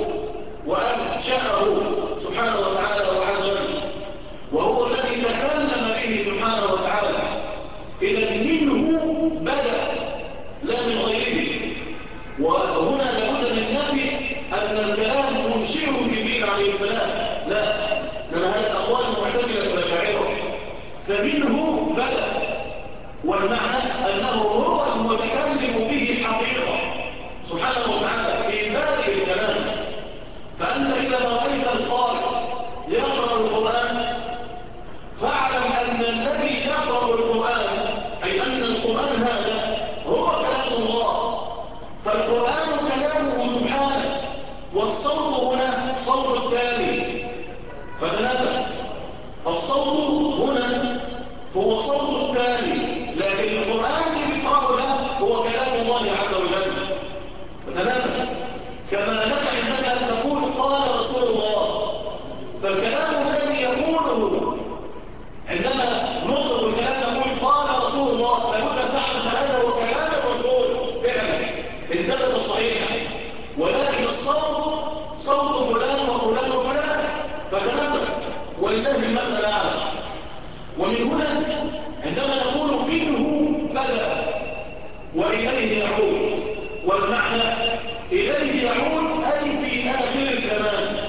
وأنشأه سبحانه وتعالى وعز وجل، وهو الذي تكلم به سبحانه وتعالى. إذا منه بدأ لا من غيره. وهنا لابد من نفي أن الكلام منشئ جبريل عليه السلام، لا، لأن هذه الأقوال المعتزلة الأشاعرة. فمنه بدأ، والمعنى أنه هو المتكلم به حقيقة سبحانه وتعالى في بادئ الكلام. فأنت إذا رأيت القارئ يقرأ القرآن فاعلم أن الذي يقرأ القرآن أي أن القرآن هذا هو كلام الله، فالقرآن كلامه سبحانه، والصوت هنا صوت التالي. فتنبه، الصوت هنا هو صوت التالي، لكن القرآن الذي يقرأه له هو كلام الله عز وجل. فتنبه، كما لك عندك أن تقول قال رسول الله، فالكلام الذي يقوله عندما نطلب الكلام نقول قال رسول الله، لابد أن تعلم هذا هو كلام الرسول فعلا الدلالة الصحيحة، ولكن الصوت صوت فلان وفلان وفلان. فتنبه، ولله المثل الأعلى. ومن هنا عندما نقول منه بدأ وإليه يعود، والمعنى إليه يعود أي في آخر الزمان،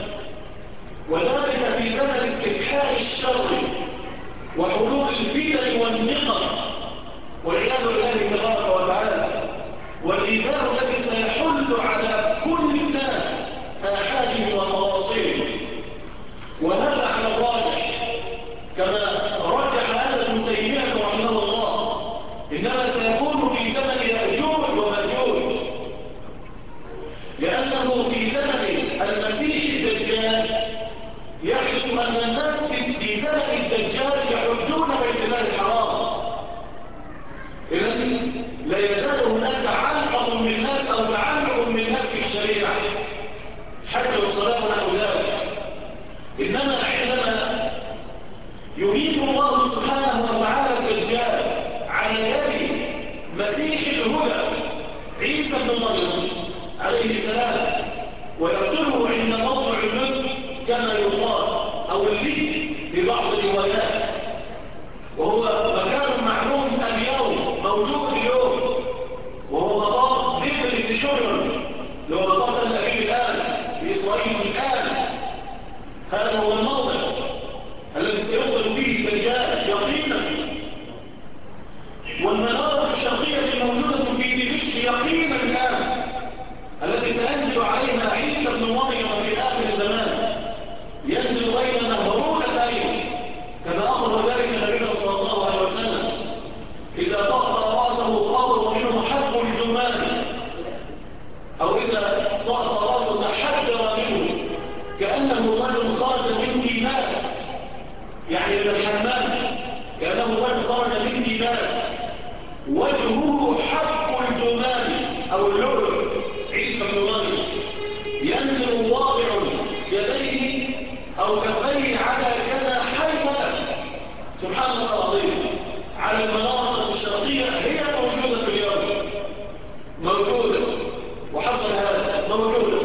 وذلك في زمن استكحال الشر وحلول الفتن والنقم والعياذ بالله تبارك وتعالى، والإيذاء الذي سيحل على كل الناس آحادهم ومواصلهم. وهذا على الراجح كما رجح هذا ابن تيمية رحمه الله، إنما سيكون في زمن يأجوج وماجوج، لأنه في زمن المسيح الدجال يحدث أن الناس في زمن الدجال يحجون بيت الله الحرام. إذن لا يزال هناك علقة من الناس أو تعلق من الناس في الشريعة، حج والصلاة ونحو ذلك. إنما عندما يريد الله سبحانه وتعالى الدجال على يد مسيح الهدى عيسى بن مريم عليه السلام، ويقتله عند موضع المسجد كما يقال أو اللي في بعض الروايات، وهو مكان معلوم اليوم موجود اليوم، وهو مطار ذكر التجرم اللي هو مطار تل أبيب الآن في إسرائيل الآن. هذا هو الموضع الذي سيقتل فيه الدجال يقينا. والمناطق الشرقية الموجودة في دمشق يقينا الآن التي سينزل عليها عيسى بن مريم في آخر الزمان، ينزل بين مهرولتين كما أخبر ذلك النبي صلى الله عليه وسلم، إذا طأطأ رأسه قبض منه حب الجمان، أو إذا طأطأ رأسه تحدر منه كأنه رجل خارج من ديناس. يعني من الحمام كأنه رجل خرج من ديباج، وجهه حق الجمال أو اللؤلؤ عيسى بن مريم، ينزل واضع يديه أو كفيه على جناحي ملك، سبحان الله العظيم، على المناطق الشرقية هي موجودة في اليوم، موجودة، وحصل هذا موجودة،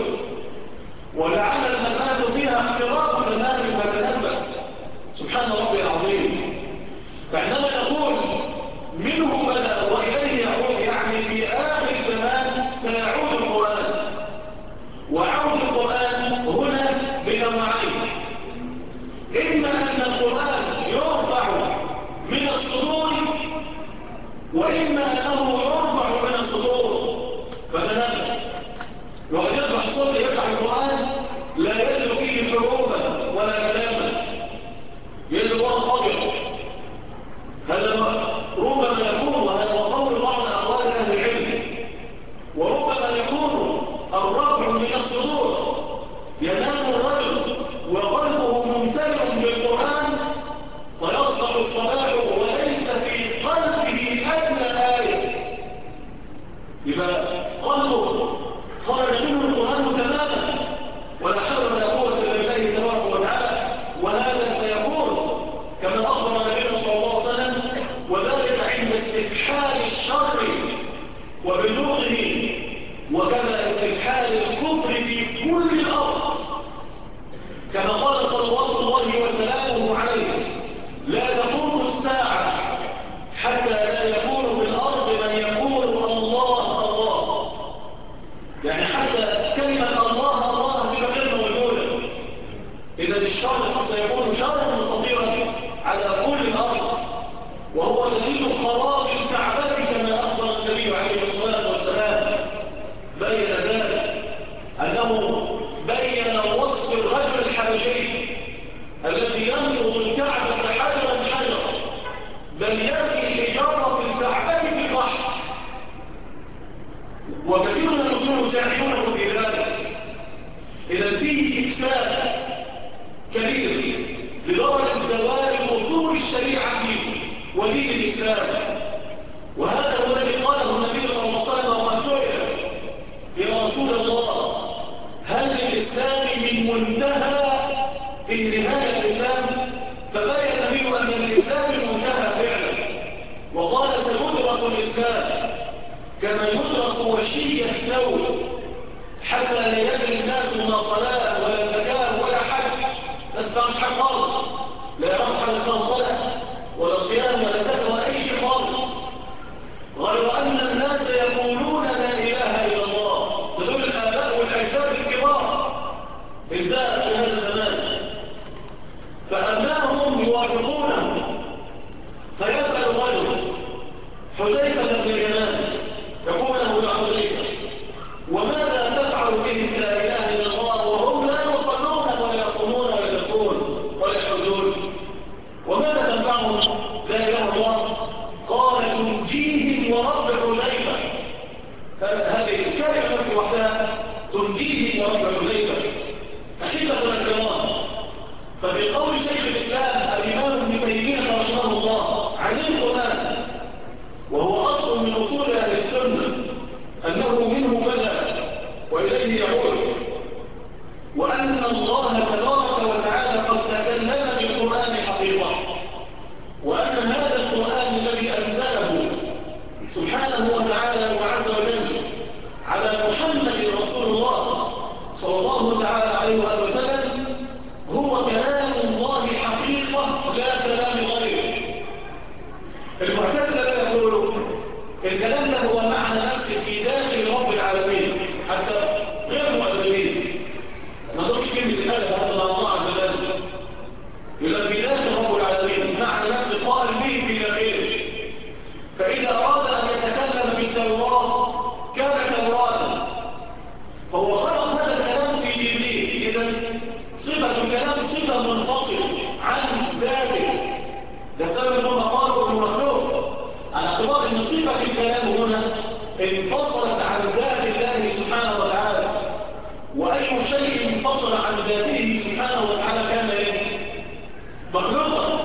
ولعل المسافة فيها اختراق زمان فتنبأ، سبحان ربي العظيم. فعندما نقول منه بدأ وإليه يعود، يعني في آخر الزمان سيعود القرآن، وعود القرآن هنا بنوعين، إما أن القرآن يرفع من الصدور، وإما أنه يرفع من الصدور. فتنبأ، وقد يصبح الصوت يفتح القرآن لا يجد فيه حروفا ولا كلاما، يجد ورق أبيض. هذا ربما يكون، وهذا هو قول بعض أقوال أهل العلم، وربما يكون الرفع من الصدور، ينام الرجل وقلبه ممتلئ بالقرآن فيصبح الصباح وليس في قلبه أدنى آية، يبقى قلبه خرج منه القرآن تماما، ولا حول ولا قوة إلا بالله تبارك وتعالى. وهذا سيكون كما أخبر النبي صلى الله عليه وسلم، وذلك عند استكحال الشر وبلوغه، وكما استكحال الكفر في كل الأرض، كما قال صلوات الله وسلامه عليه: لا تقوم الساعة حتى لا يكون في الأرض من يقول الله الله، يعني حتى كلمة الله الله تبقى كلمة موجودة. إذا الشر سيكون شرا مستطيرا على كل الأرض، وهو دليل خراب الكعبة كما أخبر النبي عليه الصلاة والسلام. بين ذلك أنه بين وصف الرجل الحبشي الذي ينقض الكعبة حجرا حجرا، بل يرمي حجارة الكعبة في البحر، وكثير من المسلمين يساعدونه في ذلك. إذا فيه إفساد كبير لدرجة زوال أصول الشريعة ودين الإسلام، وهذا هو الذي قاله النبي صلى الله عليه وسلم وقد سئل: يا رسول الله، هل للإسلام من منتهى في نهاية الإسلام؟ فبين النبي أن الإسلام منتهى فعلا، وقال: سيدرس الإسلام كما يدرس وشي الثوب، حتى لا يدري الناس ما صلاة ولا زكاة ولا حج، تسمع مش حج خالص، لا يرون حاجة اسمها صلاة ولا صيام ولا زكاة ولا أي شيء خالص، غير أن الناس يقولون لا إله إلا الله، بدون الآباء والأجداد الكبار بالذات في هذا الزمان، فأبنائهم يوافقونهم. فيسأل رجل حذيفة بن اليمان يقول له: يا حذيفة، وماذا تفعل بهم لا إله إلا الله وهم لا يصلون ولا يصومون ولا يزكون ولا يحجون؟ وماذا تنفعهم لا إله إلا الله؟ قال: تنجيهم ورب حذيفة. هذه الكلمة نفس وحدها، تنجيهم ورب حذيفة. أحبتنا الكرام، ففي قول شيخ الإسلام الإمام ابن تيمية رحمه الله عن القرآن، وهو أصل من أصول أهل السنة، أنه منه بدأ وإليه يعود، وأن الله تبارك وتعالى قد تكلم بالقرآن حقيقة، وأن هذا القرآن الذي أنزله سبحانه وتعالى وعز وجل على محمد رسول الله صلى الله تعالى عليه وآله وسلم هو كلام الله حقيقة لا كلام غيره. المعتزلة يقولوا الكلام ده هو معنى نفسه في داخل رب العالمين، حتى غير مؤدبين ما ضربش كلمة الأدب هذا الله عز وجل، يقول في داخل رب العالمين معنى نفسه قائل به في داخله. فإذا أراد أن يتكلم بالتوراة كان توراة، فهو خلق هذا الكلام في جبريل. إذن صفة الكلام صفة منفصلة عن ذاته، ده سبب أنه قالوا أنه مخلوق، على اعتبار أن صفة الكلام هنا انفصلت عن ذات الله سبحانه وتعالى، وأي شيء انفصل عن ذاته سبحانه وتعالى كان مخلوقا.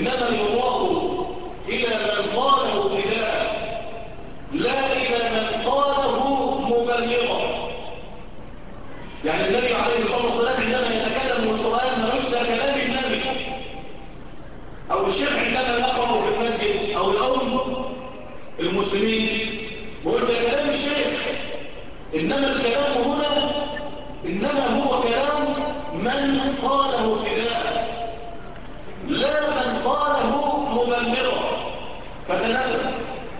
إنما يضاف إلى من قاله ابتداء لا إلى من قاله مبلغا. يعني النبي عليه الصلاة والسلام عندما يتكلم بالقرآن ملوش ده كلام النبي، أو الشيخ عندما يقرأ في المسجد أو الأم المسلمين بقول ده كلام الشيخ، إنما الكلام هنا إنما هو كلام من قاله ابتداء لا من قاله مبلغا. فتنبه.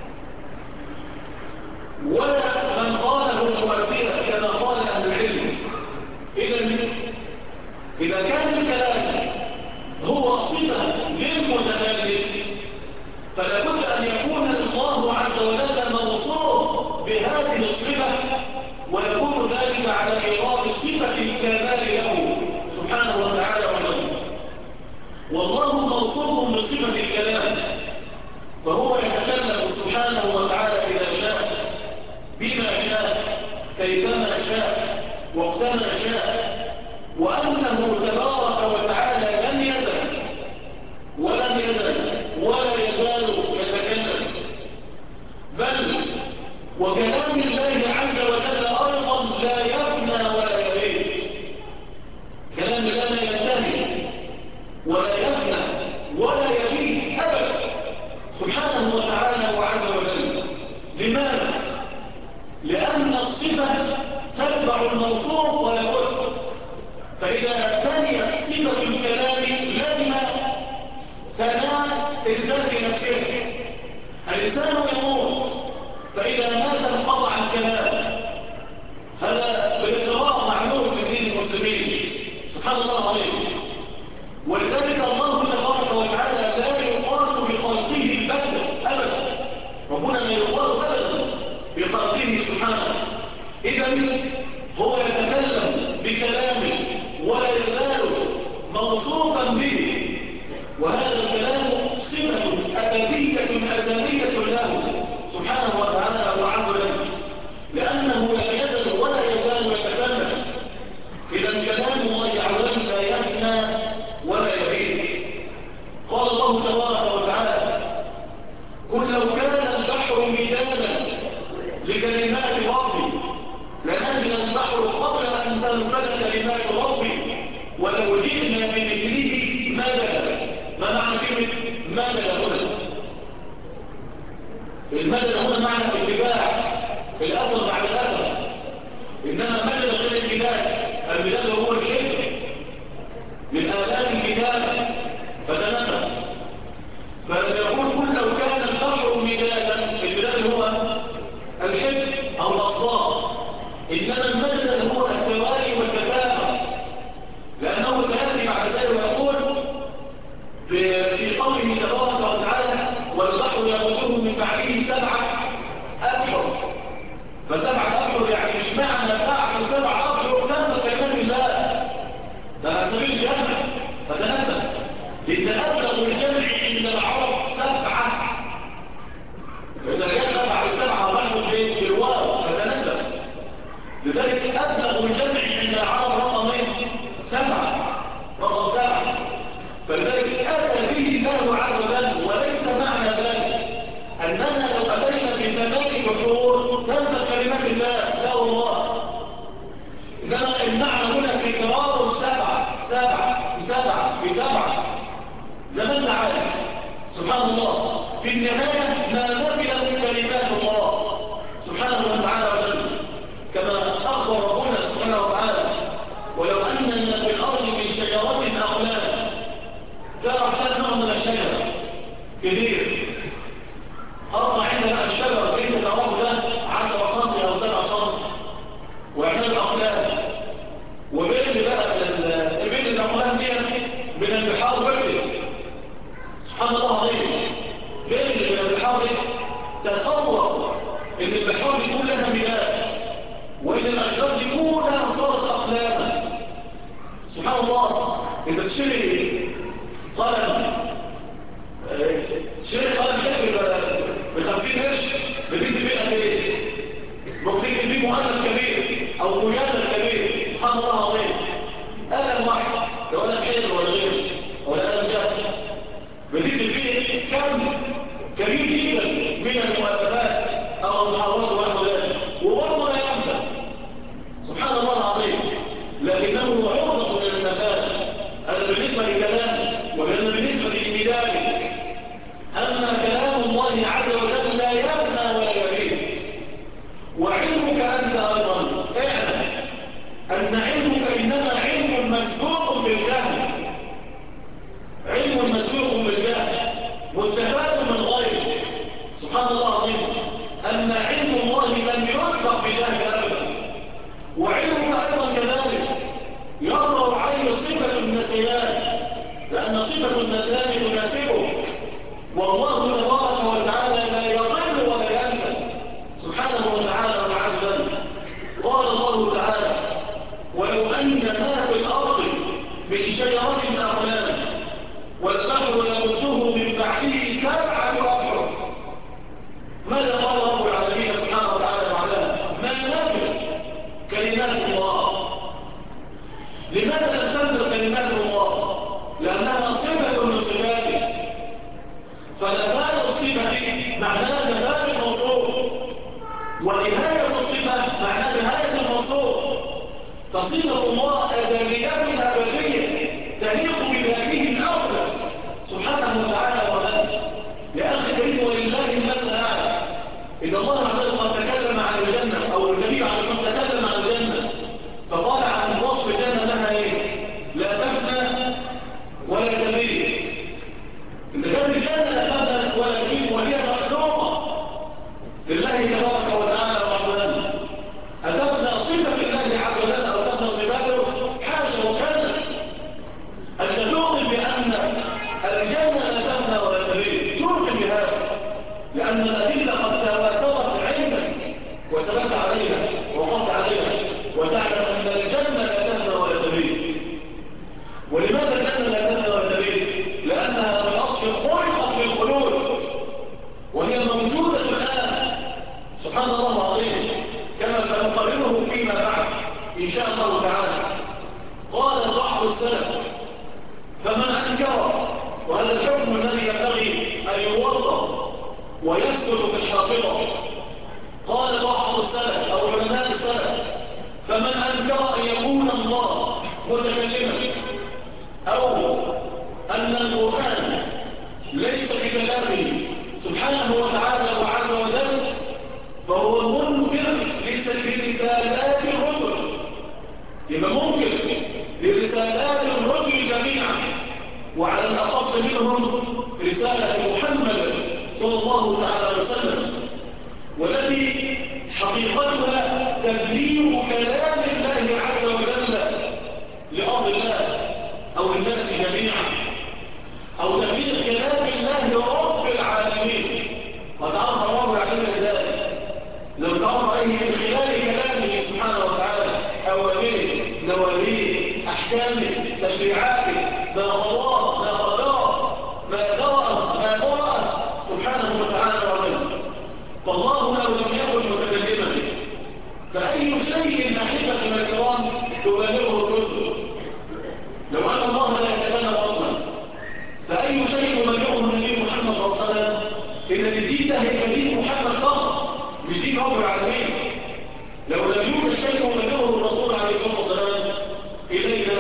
ولا من قاله مؤثرا كما قال أهل العلم. إذا كان الكلام هو صفة للمتكلم فلا بد أن يكون الله عز وجل موصوف بهذه الصفة، ويكون ذلك على إيراد صفة الكمال له سبحانه وتعالى وجل. والله موصوف بصفة الكلام، فهو يتكلم سبحانه وتعالى إذا شاء بما شاء كيفما شاء وقتما شاء، وأنه تبارك وتعالى لم يزل ولم يزل ولا يزال يتكلم، بل وكلام الله عز وجل أيضا لا يفنى ولا يبيد. كلام الله لا ينتهي ولا يفنى ولا يبيد أبدا سبحانه وتعالى وعز وجل. لماذا؟ لأن الصفة تتبع الموصوف ولا بد. فإذا ثنيت صفة الكلام لازم ثناء الذات نفسه. الإنسان يموت، فإذا مات انقطع الكلام. هذا بالاقرار معلوم من دين المسلمين سبحان الله عليه. ولذلك الله تبارك وتعالى لا يقاس بخلقه البتة أبدا. ربنا لا يقاس أبدا بخلقه سبحانه. إذن هو يتكلم بكلامه ولا يزال موصوفا به، وهذا الكلام صفة أبدية أزلية له سبحانه وتعالى وعز وجل، لأنه لا يزل ولا يزال يتكلم. إذا كلام الله عز وجل لا يفنى ولا يبيد. قال الله تبارك وتعالى: قل لو كان البحر مدادا لكلمات ربي لنفد البحر قبل أن تنفذ كلمات ربي ولو جئنا بمثله مددا. ما معنى كلمة مددا هنا؟ المدد هنا معنى الاتباع، الأثر بعد الأثر. إنما مدد غير الكتاب. المداد هو الحكم من آلات الكتاب. فتنبه. فيقول كل لو كان البحر مدادا، المداد هو الحكم أو الأصدار، إنما المدد هو التوالي والتتابع، لأنه سيأتي بعد ذلك ويقول في قوله تبارك وتعالى: والبحر يمده من بعده 7 أبحر. ف7 أبحر يعني مش معنى بعد 7 أبحر تم كلمات الله، ده على سبيل الجمع. فتنبه. إن أبلغ الجمع عند العرب 7. فإذا كان بعد 7 بحر بالواو فتنبه. لذلك أبلغ الجمع عند العرب رقم 7، رقم 7. فلذلك أتى به الله عز وجل. وليس معنى ذلك أننا لو أتينا بثمان بحور تنفذ كلمات الله، لا والله. إنما المعنى هنا تكرار 7 7 في 7 في 7 زمان عارف سبحان الله. في النهاية ما نفذت كلمات الله سبحانه وتعالى وجل، كما أخبر ربنا سبحانه وتعالى: ولو أننا في الأرض من شجرة أقلام. تعرف نوع من الشجرة كبير أرضى عندنا الشجرة بين الأرض ده 10 سم أو 7 سم ويعمل الأقلام. وبين بقى بين الأقلام دي من البحار بكتب سبحان الله عليه. بين البحار دي تصور إن البحار دي كلها مياه، وإن الأشجار دي كلها صارت أقلاما. سبحان الله. إنت تشتري قلم، شيء قلم حبر ب50 قرش بتكتب بيه قد ايه؟ ممكن تكتب بيه مؤلف كبير او مجلد كبير. سبحان الله العظيم. قلم واحد لو قلم حبر ولا غيره ولا قلم جاف بتكتب النسيان، لأن صفة النسيان تناسبه، والله تبارك وتعالى لا يضل ولا ينسى سبحانه وتعالى وعز وجل. قال الله تعالى: ولو أن ما في الأرض من شجرة أقلام والبحر يمده من بعده 7 أبحر. ماذا قال رب العالمين سبحانه وتعالى بعدها؟ ما نفذ كلمات الله. لماذا لم تنفذ كلمات الله؟ لأنها صفة من صفاته، فنفاذ الصفة معناها نفاذ الموصوف، ونهاية الصفة معناها نهاية الموصوف. فصفة الله أزلية أبدية تليق بذاته الأقدس سبحانه وتعالى وتعالى. يا أخي الكريم، ولله المثل الأعلى. إن الله عز وجل قد تكلم عن الجنة، أو النبي عليه الصلاة والسلام تكلم عن الجنة، فقال عن وصف الجنة لها إيه؟ لا تفنى ولا تبيد. إذا كانت الجنة لا تفنى ولا تبيد وهي مخلوقة لله تبارك وتعالى وعز وجل، أتفنى صفة الله عز وجل أو تفنى صفاته؟ حاشا وكلا. أن تؤمن بأن الجنة لا تفنى ولا تبيد، تؤمن بهذا، لأن الأدلة قد تواترت عندك وثبت عليها وقفت عليها، وتعلم أن الجنة لا تفنى ولا تبيد. ولماذا الجنة لا تفنى ولا تبيد؟ لأنها بالأصل خلقت للخلود، وهي موجودة الآن سبحان الله العظيم، كما سنقرره فيما بعد إن شاء الله تعالى. قال بعض السلف: فمن أنكر، وهذا الحكم الذي ينبغي أن يوضح ويسكت في الحافظة. قال بعض السلف أو علماء السلف: فمن أنكر أن يكون الله متكلما، أو أن القرآن ليس بكلامه سبحانه وتعالى وعز وجل، فهو منكر لرسالات الرسل. يبقى منكر لرسالات الرسل جميعا، وعلى الأخص منهم رسالة محمد صلى الله تعالى عليه وسلم، والتي حقيقتها تبليغ كلام الله عز وجل لأرض الله أو الناس جميعا، أو تبليغ كلام الله رب العالمين. وتعرف الله العالمين ذلك لو تعرف عليه من خلال كلامه سبحانه وتعالى، أوامره، نواهيه، أحكامه، تشريعاته، ما قضاه، ما قداه، ما درأ، ما درأ سبحانه وتعالى وعلا. فالله لو لم يكن متكلما، فأي شيء أحبة من الكرام تبلغه الرسل. لو أن الله لا يتكلم أصلا، فأي شيء يبلغه النبي محمد صلى الله عليه وسلم؟ إذا الدين ده هي دين محمد فقط، مش دين رب العالمين. لو لم يوجد شيء يبلغه الرسول عليه الصلاة والسلام إلينا،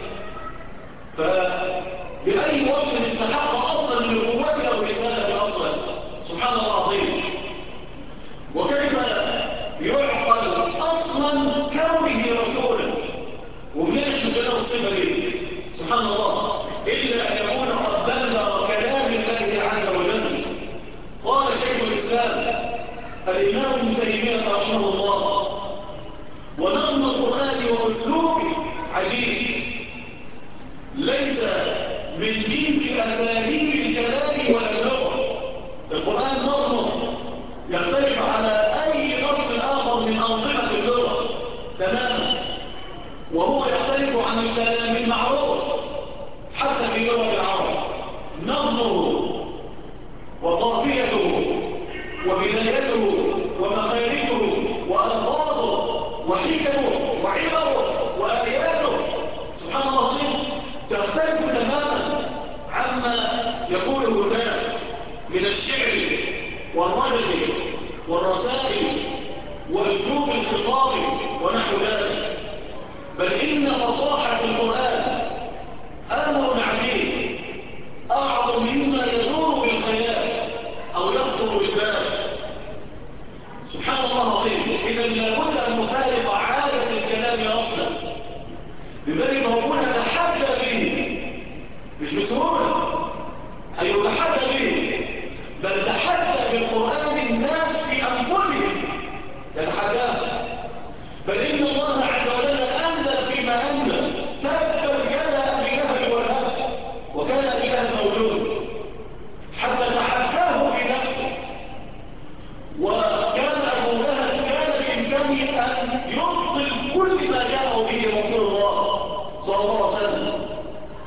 فبأي وصف استحق أصلا النبوة أو الرسالة أصلا؟ سبحان الله العظيم. وكيف يعقل أصلا كونه رسولا وبنحن له الصفة دي سبحان الله، إلا أن يكون قد بلغ كلام الله عز وجل. قال شيخ الإسلام الإمام ابن تيمية رحمه الله: ونظم القرآن وأسلوبه عجيب، ليس من جنس أساليب الكلام ولا اللغة. القرآن نظمه يختلف على أي نظم آخر من أنظمة اللغة تماما، وهو يختلف عن الكلام المعروف حتى في لغة العرب. نظمه وقافيته وبدايته ومخارجه وألفاظه وحكمه وعبره وآياته سبحان الله تختلف تماما عما يقوله الناس من الشعر والرجز والرسائل وأسلوب الخطاب ونحو ذلك. بل إن فصاحة القرآن أمر عجيب أعظم مما يدور بالخيال أو يخطر بالبال سبحان الله العظيم. إذا لابد أن نفارق عادة الكلام أصلا، لذلك ربنا تحدى به مش بسهولة أن يتحدى به، بل تحدى بالقرآن الناس في أنفسهم يتحداه. بل إن الله عز وجل أنزل فيما أنزل: تبت يد أبي لهب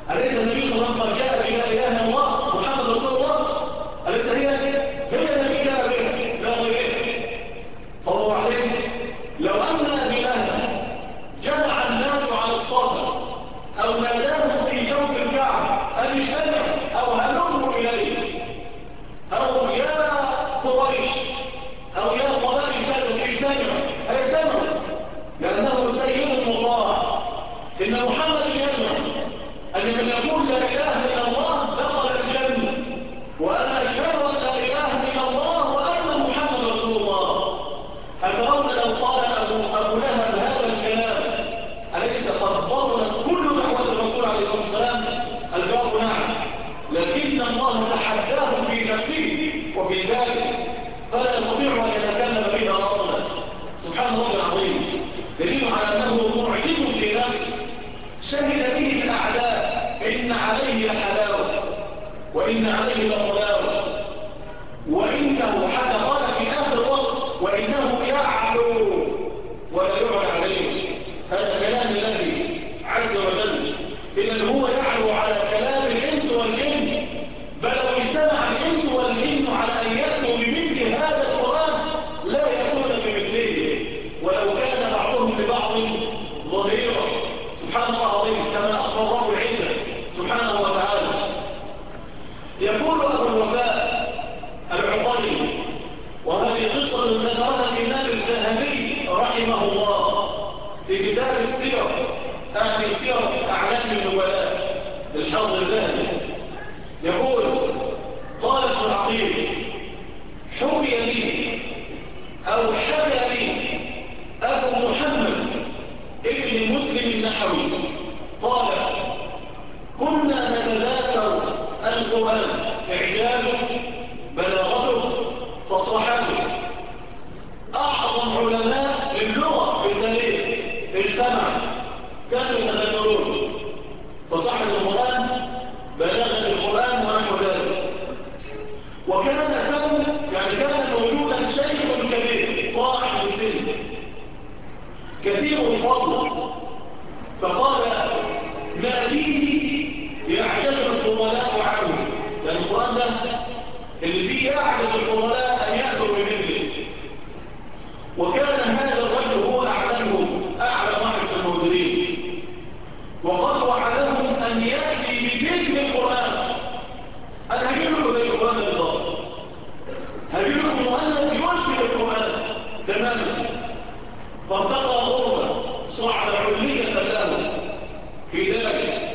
أليس النبي صلى الله عليه وسلم جاء بلا إله إلا الله محمد رسول الله؟ أليس هي التي جاء بها لا غيرها؟ فهو عليه لو أن أبي لهب جمع الناس على الصفا أو ناداهم في جوف الكعبة أن اجتمعوا أو هلموا إليه أو يا قريش أو يا قبائل كذا اجتمعوا هيجتمعوا لأنه سيد مطاع. إن محمد يزعم أن من يقول لا إله إلا الله دخل الجنة، وأنا أشهد أن لا إله إلا الله وأن محمد رسول الله. أترون لو قال أبو لهب هذا الكلام أليس قد بطلت كل دعوة الرسول عليه الصلاة والسلام؟ الجواب نعم، لكن الله تحداه في نفسه وفي ذلك فلا يستطيع أن يتكلم بها أصلا. سبحان الله العظيم، دليل على أنه معجز في نفسه شهد به الأعداء إن عليه لحلاوة وإن عليه لطلاوة وإنه حتى قال في آخر الوصف وإنه يعلو ولا يعلى عليه. هذا كلام الله عز وجل، إذن هو يعلو على كلام الإنس والجن، بل لو اجتمع الإنس والجن على أن يأتوا بمثل هذا القرآن لا يكون بمثله ولو كان بعضهم لبعض ظهيرا. سبحان الله العظيم، كما أخبر رب العزة سبحانه وتعالى. يقول أبو الوفاء العقيلي، وهذه قصة ذكرها الإمام الذهبي رحمه الله في كتاب السير، أعني سير أعلام النبلاء للحافظ الذهبي. يقول قال ابن العقيل حكي لي أو حكى لي أبو محمد ابن مسلم النحوي قال كنا نتذاكر القرآن إعجازه بلاغته فصاحته. أعظم علماء اللغة في التاريخ اجتمعوا كانوا يتذكرون فصاحة القرآن بلاغة القرآن ونحو ذلك. وكان كان موجودا شيخ كبير طاعن السن كثير الفضل، فقال ما فيه يعجز الفضلاء عنه، لأن القرآن ده اللي فيه يعجز الفضلاء أن يأتوا بمثله. وكان هذا الرجل هو أعلمهم، أعلم واحد في الموجودين، وقد وعدهم أن يأتي بمثل القرآن. أنا هجيب لكم زي القرآن بالضبط، هجيب لكم مؤلف يشبه القرآن تماما. فارتقى غربة صعد علية له في ذلك،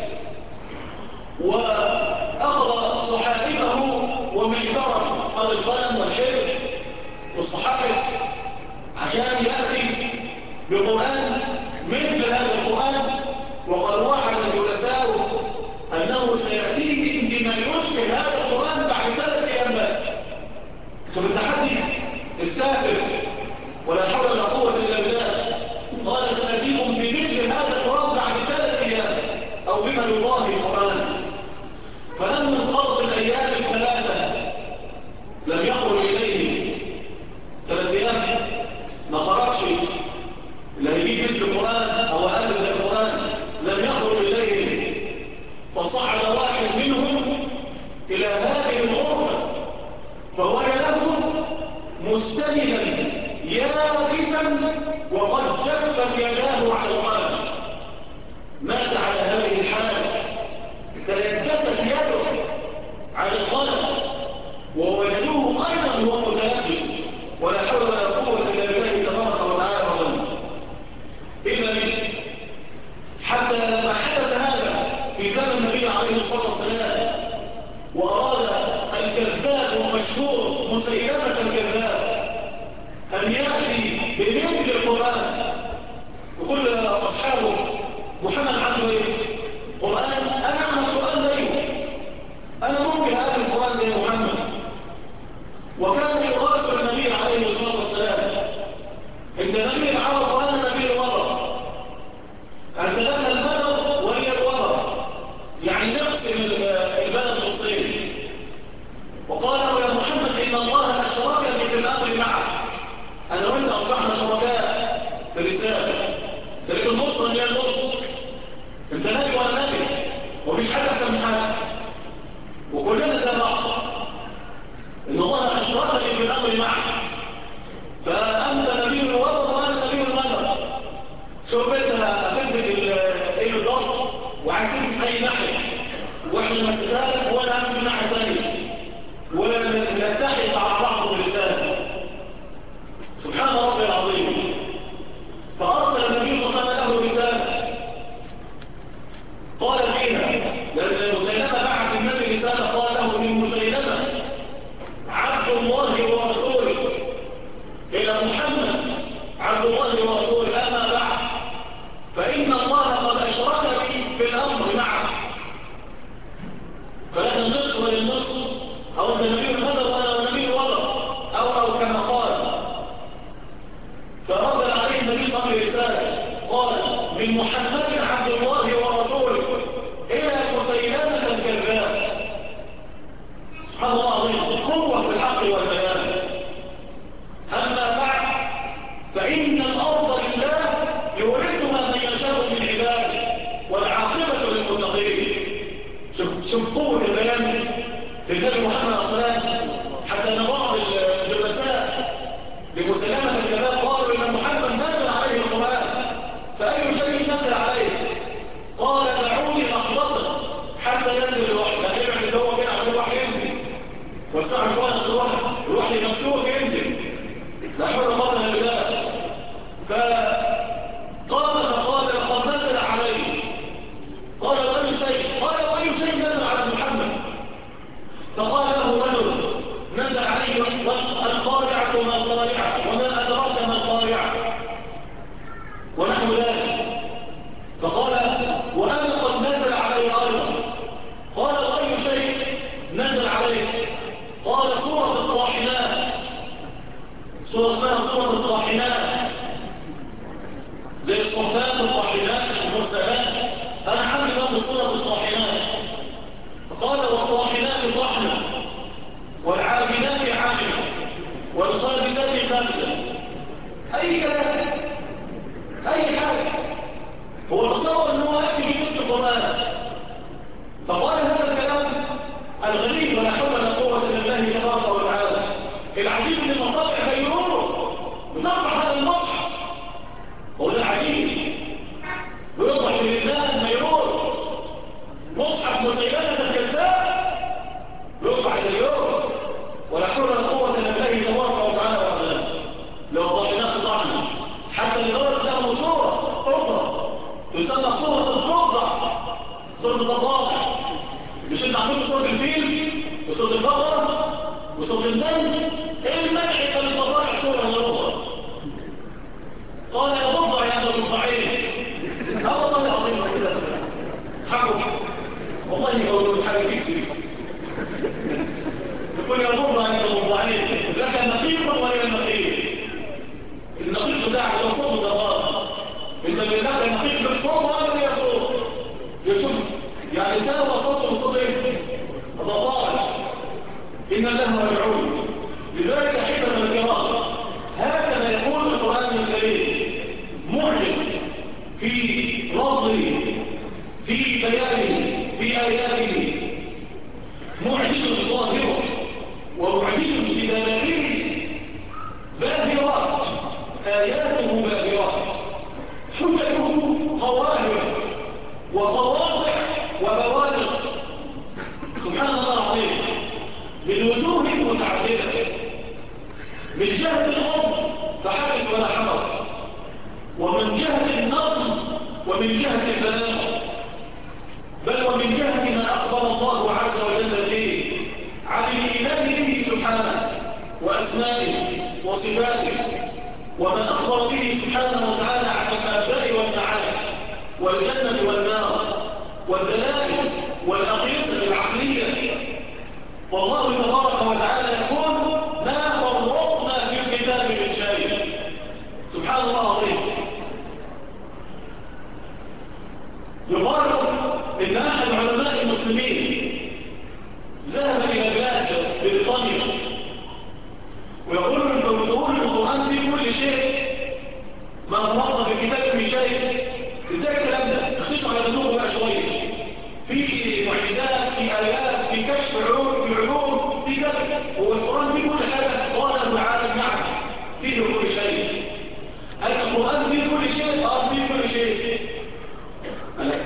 وأخذ صحائفه ومحبره قد القلم والحبر والصحائف عشان يأتي بقرآن مثل هذا القرآن. وقد وعد جلساؤه أنه سيأتيهم بما يشبه هذا القرآن بعد 3 أيام بس. فبالتحدي السافر ولا حول ولا قوة إلا بالله قال سنأتيكم بمثل هذا القرآن بعد 3 أيام أو بما يضاهي القرآن. فلما انقضت الأيام 3 لم يخرج إليه 3 أيام ما خرجش لا يجيب مثل القرآن أو أقل من القرآن، لم يخرج إليه. فصعد واحد منهم إلى هذه الغرفة فوجده مستندا يابسا وقد جفت يداه على القلم. مات على هذه الحال، تيبست يده على القلم ووجدوه أيضا هو متلبس ولا حول ولا قوة إلا بالله تبارك وتعالى وسلم. إذن حتى لما حدث هذا في زمن النبي عليه الصلاة والسلام وأراد الكذاب ومشهور مسيلمة الكذاب أن يأتي بمثل القرآن وكل أصحابه محمد عنه قرآن، أنا أعمل القرآن زيه، أنا ممكن أعمل القرآن زي محمد. وكان يراسل النبي عليه الصلاة والسلام أنت نبي العرب وأنا نبي الوضع، أنت لنا البلد وهي الوضع، يعني نقسم البلد نصين. وقال يا محمد إن الله أشركني في الأمر معك، أنا وإنت أصبحنا شركاء في الرسالة، لكن النصر هي الوضع ايه بالضبط وعايز تمشي في اي ناحيه واحنا نمسكها لك ولا امشي الناحيه الثانيه ونتحد مع بعض بالرساله. سبحان ربي العظيم. فارسل النبي صلى الله عليه وسلم له رساله قال فيها لان مسيلمه بعث النبي رساله قال له من مسيلمه عبد الله ورسوله الى محمد عبد الله ورسوله اما بعد فان الله قد اشركني في الامر معك فلا النص ولا النص او انت نبي النذر وانا نبي الوضع او كما قال. فرد عليه النبي صلى الله عليه وسلم قال من محمد عبد الله ورسوله الى مسيلمه الكذاب. سبحان الله العظيم. قوه في الحق والبيان. اما بعد فان الارض لله يورثها من يشاء من عباده والعاقبه للمتقين. شوف قوه البيان في النبي محمد صلى الله عليه وسلم حتى ان بعض الجلساء لمسلمه الكذاب قالوا ان محمد نزل عليه القران فاي شيء نزل عليه قال دعوني لحظه حتى ينزل الوحي. لا يبعد اللي هو كده عشان الوحي ينزل واستعمل شويه الوحي ممسوك ينزل لا حول ولا قوه الا بالله. فقال فقال لقد نزل عليه قال واي شيء قال واي شيء نزل على محمد فقال له رجل نزل عليه القارعه ما القارعه وما ادراك ما القارعه ونحو ذلك. فقال وانا قد نزل علي ايضا قال واي شيء نزل عليه قال سوره الطاحنات. سوره اسمها سوره الطاحنات زي الصفات الطاحنات المرسلات. انا عندي برضه سوره الطاحنات. فقال والطاحنات طحنا والعاجلات عاجلا والصابزات خابزا. اي كلام اي حاجه هو تصور ان هو ياتي بمثل القران. فقال هذا الكلام الغريب ولا حول ولا قوه الا بالله تبارك وتعالى. العجيب ان المطابع غيروه وتطرح هذا المصحف وده العجيب ويطرح في لبنان غيروه مصحف مسيلمه الكذاب يطرح اليوم ولا حول ولا قوه الا بالله تبارك وتعالى وحده. لو طحناه طحنا حتى لدرجه له صوره اخرى تسمى صوره الضفدع صوره الضفادع. مش انت عارفين صوره الفيل وصوره البقره وصوره الدم ايه المنع كان الضفادع صوره اخرى. قال يا ضفدع يا ضفدعين اه والله العظيم كده حقه والله لو الحاجه تكسب تقول يا ضفدع يا ضفدعين لك نقيق ولا نقيق. النقيق بتاعك لو صوت الضفادع انت اللي لك نقيق بالصوت ولا يا صوت يشوف يعني ساوى صوته وصوت ايه الضفادع. ان الله يدعون. لذلك حكمه الكرام هكذا يقول القران الكريم معجز في لفظه في بيانه في اياته معجز ظاهره ومعجز بدلائله باهرات اياته باهرات حجته قواهر وقواطع وبوادر. سبحان الله العظيم. من وجوه متعدده. من جهه الامر فحدث ولا حرج ومن جهه النظم ومن جهه البلاغه بل ومن جهه ما اخبر الله عز وجل فيه عن الايمان به سبحانه واسمائه وصفاته وما اخبر به سبحانه وتعالى عن المبدا والمعاد والجنه والنار والدلائل والاقيسه العقليه. والله تبارك وتعالى يقول ما فرطنا في الكتاب من شيء. سبحان الله العظيم. يقال ان احد علماء المسلمين ذهب الى بلاد بريطانيا ويقول القران فيه كل شيء ما فرطنا في الكتاب من شيء. ازاي الكلام ده؟ اخشوا على دماغه بقى شويه. في معجزات في ايات في كشف علوم في علوم في كذا والقران فيه كل حاجه. قال العالم نعم فيه كل شيء. القران فيه كل شيء فيه كل شيء.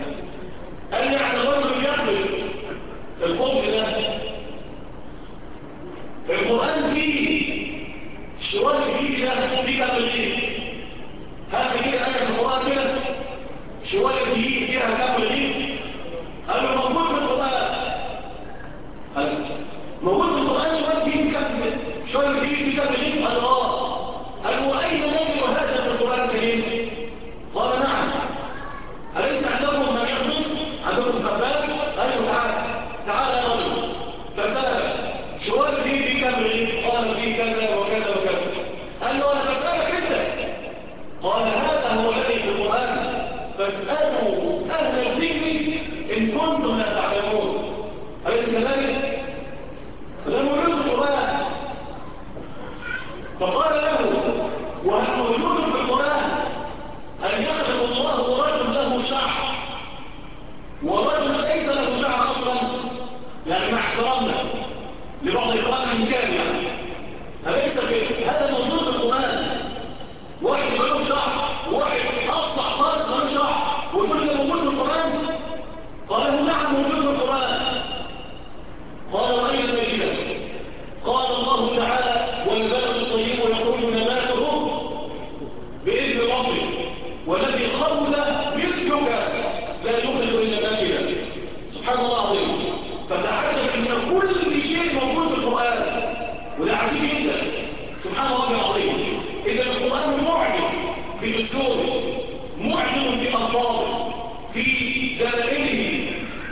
لبعض إخواننا من كان يعني أليس كده؟ هذا موجود في القرآن. واحد له شعر وواحد أصلع خالص له شعر ويقول ده موجود في القرآن. قال له نعم موجود في القرآن. قال وأين دليله؟ قال الله تعالى والبلد الطيب يخرج نباته بإذن ربه والذي خبث مثلك لا يخرج إلا نباته. سبحان الله العظيم. فتعجب ان كل شيء موجود في القرآن وده عجيب جدا. سبحان الله العظيم. إذا القرآن معجز في أسلوبه، معجز في ألفاظه، في دلائله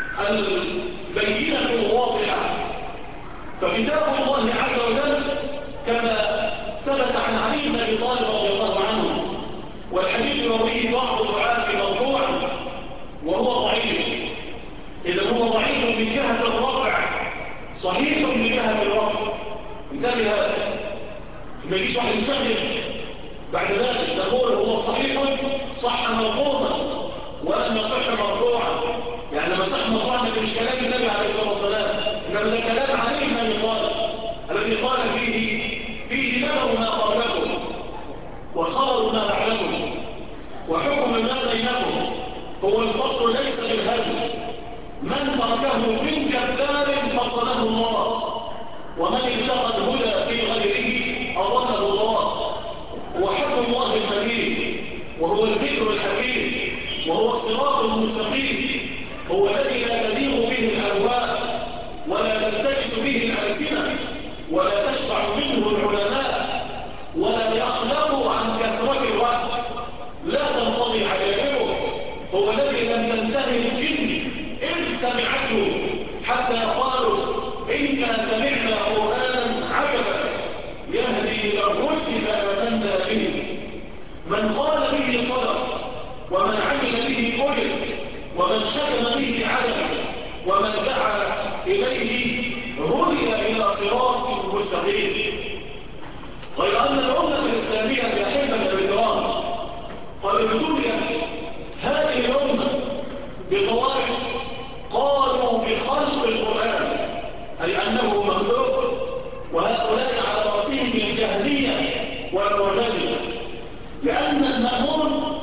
البينة الواضحة. فكتاب الله عز وجل كما ثبت عن علي بن أبي طالب رضي الله عنه، والحديث يرويه بعض الدعاة مرفوعا وهو ضعيف. إذا هو ضعيف من جهة الرفع، صحيح من جهة الرفع. انتبه هذا، ما يجيش واحد يشغل بعد ذلك نقول هو صحيح صح مرفوعا ولم يصح مرفوعا. يعني لما صح مرفوعا ده مش كلام النبي عليه الصلاه والسلام، انما ده كلام علي بن ابي طالب الذي قال فيه نبأ ما قبلكم وخبر ما بعدكم وحكم ما بينكم. هو الفصل ليس بالهزل. من تركه من جبار فصله الله، ومن اتقى الهدى في غيره أضله الله. هو حكم الله المبين، وهو الذكر الحكيم، وهو الصراط المستقيم، هو الذي لا تزيغ به الأهواء ولا تلتبس به الألسنة ولا تشفع منه العلماء ولا يخلق عن كثرة الوقت، لا تنقضي عجائبه. هو الذي لم تنتهي الجن إذ سمعته حتى قالوا إنا سمعنا قرآنا عجبا يهدي إلى الرشد فآمنا به. من قال به صدق، ومن عمل به أجر، ومن حكم به عدل، ومن دعا إليه هدي إلى صراط مستقيم. غير أن الأمة الإسلامية بأحبة الكرام قد ابتليت هذه الأمة بطوائف قالوا بخلق القرآن أي أنه مخلوق، وهؤلاء على رأسهم الجهمية والمعتزلة. لأن المأمون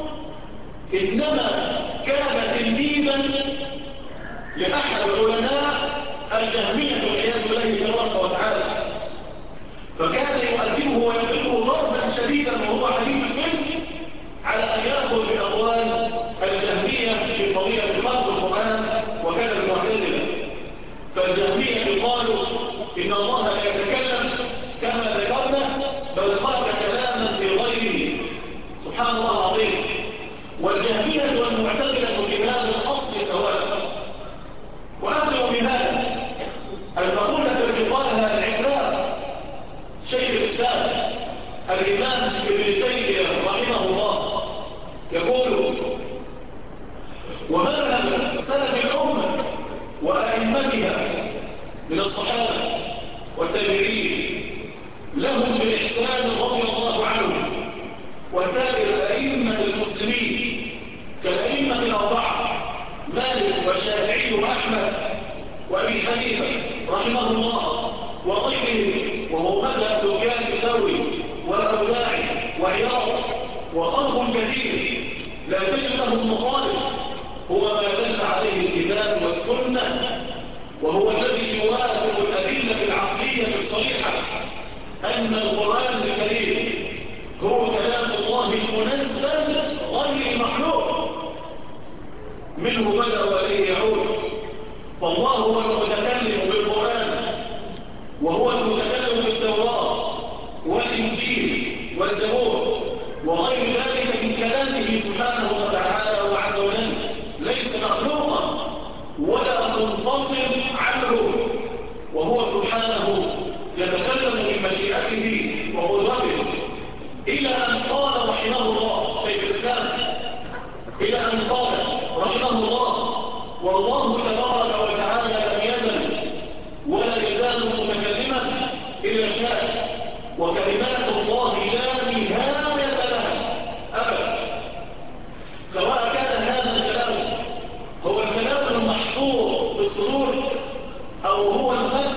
إنما كان تلميذا لأحد علماء الجهمية والعياذ بالله تبارك وتعالى، فكان يؤدبه ويضربه ضربا شديدا وهو حديث السن على أن يأخذ بأقوال الجهمية في قضية خلق القرآن وكذا المعتزلة. فالجهمية قالوا إن الله لا يتكلم كما ذكرنا بل خلق كلاما في غيره. سبحان الله العظيم. والجهمية والمعتزلة في هذا الأصل سواء. وأخذوا بهذا المقولة التي قالها العكرام شيخ الإسلام الإمام ابن تيمية رحمه الله، يقول ومذهب سلف الأمة وأئمتها من الصحابة والتابعين لهم بالإحسان رضي الله عنهم وسائر الأئمة المسلمين كالأئمة الأربعة مالك والشافعي وأحمد وأبي حنيفة رحمه الله وغيره، وهو مذهب سفيان الثوري والأوزاعي وعياض وخلق كثير لا تجد لهم مخالف، هو ما دل عليه الكتاب والسنة، وهو الذي يوافق الأدلة العقلية الصريحة أن القرآن الكريم هو كلام الله المنزل غير مخلوق، منه بدأ وإليه يعود. فالله هو المتكلم بالقرآن، وهو المتكلم بالتوراة والإنجيل والزبور وغير ذلك من كلامه سبحانه وتعالى وعز وجل، ليس مخلوقا ولا منفصل عنه، وهو سبحانه يتكلم بمشيئته وقدرته. إلى أن قال رحمه الله شيخ الإسلام، إلى أن قال رحمه الله والله تبارك وتعالى لم يزل ولا يزال متكلما إذا شاء، وكلمات الله لا نهاية لها أبدا. سواء كان هذا الكلام هو الكلام المحفوظ في الصدور أو هو المذكر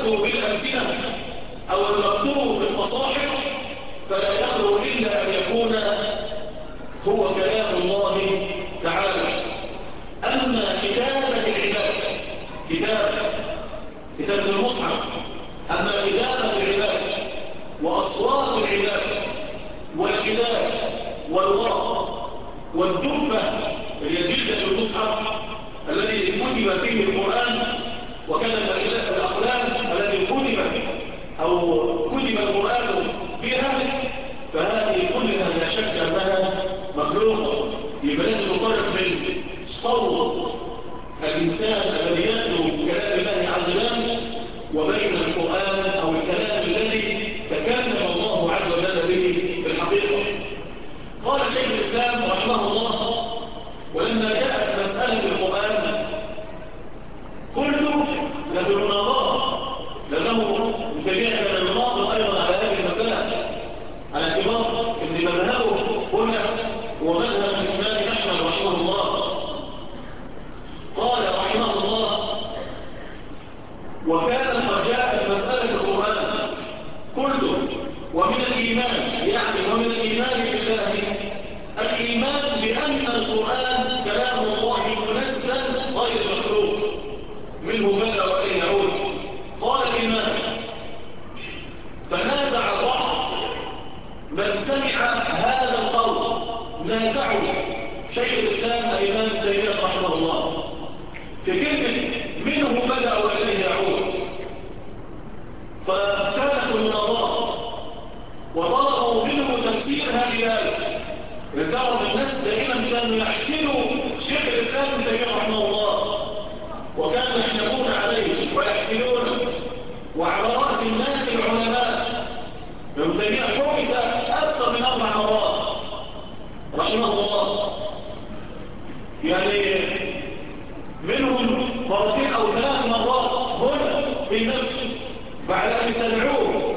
يخرج بالألسنة أو المكتوب في المصاحف فلا يخرج إلا أن يكون هو كلام الله تعالى. أما كتابة العباد كتابة المصحف، أما كتابة العباد وأصوات العباد والكتاب والورق والدفة اللي جلدة المصحف الذي كتب فيه القرآن، وكان الأقلام التي كتب أو كتب القرآن بها، فهذه كلها لا شك أنها مخلوقة. يبقى لازم نفرق بين صوت الإنسان الذي يتلو كلام الله عز وجل وبين القرآن أو الكلام الذي تكلم الله عز وجل به في الحقيقة. قال شيخ الإسلام رحمه الله: ولما جاءت مسألة القرآن قلت له المناظرة، لأنه متبعا من المناظر أيضا على هذه المسألة، على اعتبار أن مذهبه هنا هو مذهب الإمام أحمد رحمه الله. قال رحمه الله: وكان قد جاءت مسألة القرآن قلت ومن الإيمان، يعني ومن الإيمان بالله الإيمان بأن القرآن كلام الله منزل غير مخلوق منه بدأ وإليه يعود. قال الإيمان: فنازع بعض من سمع هذا القول، نازعه شيخ الإسلام الإمام ابن تيمية رحمه الله في كلمة منه بدأ وإليه يعود. فكانت المناظرة وطلبوا منه تفسير هذه الآية. ذكروا الناس دائما كانوا يحسنوا شيخ الإسلام ابن تيمية رحمه الله، وكانوا يحنقون عليه ويحسنونه، وعلى رأس الناس العلماء. ابن تيمية حبس أكثر من 4 مرات رحمه الله، يعني منهم مرتين أو 3 مرات هنا في نفسه بعد أن استدعوه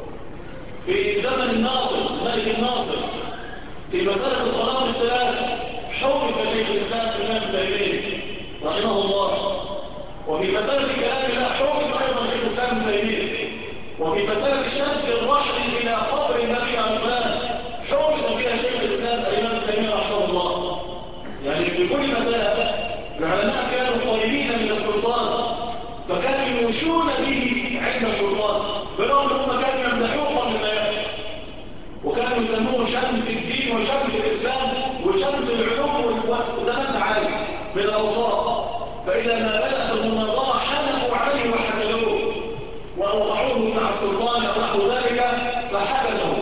في زمن الناصر الملك الناصر في مسألة الطلاق الثلاثة. حبس شيخ الإسلام ابن تيمية رحمه الله. وفي مسألة كلام الله حبس أيضا شيخ الإسلام ابن تيمية. وفي مسألة شد الرحل إلى قبر النبي عليه الصلاة حبس فيها شيخ الإسلام الإمام ابن تيمية رحمه الله. يعني في كل مسألة العلماء كانوا قريبين من السلطان، فكانوا يوشون به عند السلطان، بالرغم أنهم كانوا يمدحوه قبل ما يأتي، وكانوا يسموه شمس الدين وشمس الإسلام وشمس العلوم وزمن عالي من الأوصاف. فإذا ما بدأت المناظرة حنقوا عليه وحسدوه وأوضعوه مع السلطان أو نحو ذلك فحبسه.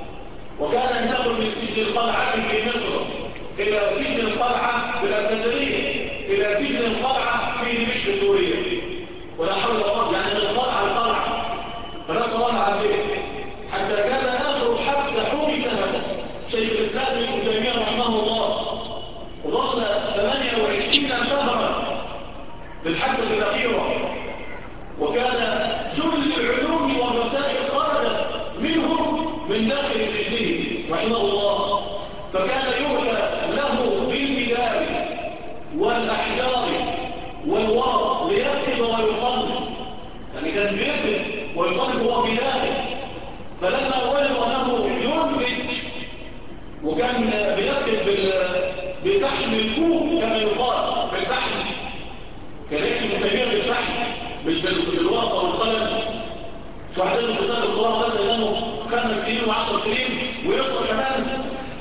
وكان ينتقل من سجن القلعة في مصر إلى سجن القلعة في الأسكندرية إلى سجن القلعة في دمشق سوريا، ولا حول ولا قوة، يعني من القلعة القلعة. فنسأل الله العافية. حتى كان آخر حبس حبسها شيخ الإسلام ابن تيمية رحمه الله، وظل 28 شهرا في الحبسة الأخيرة. وكان جل العلوم والرسائل خرجت منهم من داخل سجنه رحمه الله. فكان يؤتى له بالبداية والأحجار والورق ليكتب ويصنف، يعني كان بيكتب ويصنف هو بداية. فلما وجدوا أنه ينتج وكان بيكتب بفحم الكوب كما يقال، بالفحم، كان يكتب كبير بالفحم مش بالورقة والقلم. شو عدده في سنة القرآن بس يناموا 5 سنين و10 سنين ويصل كمان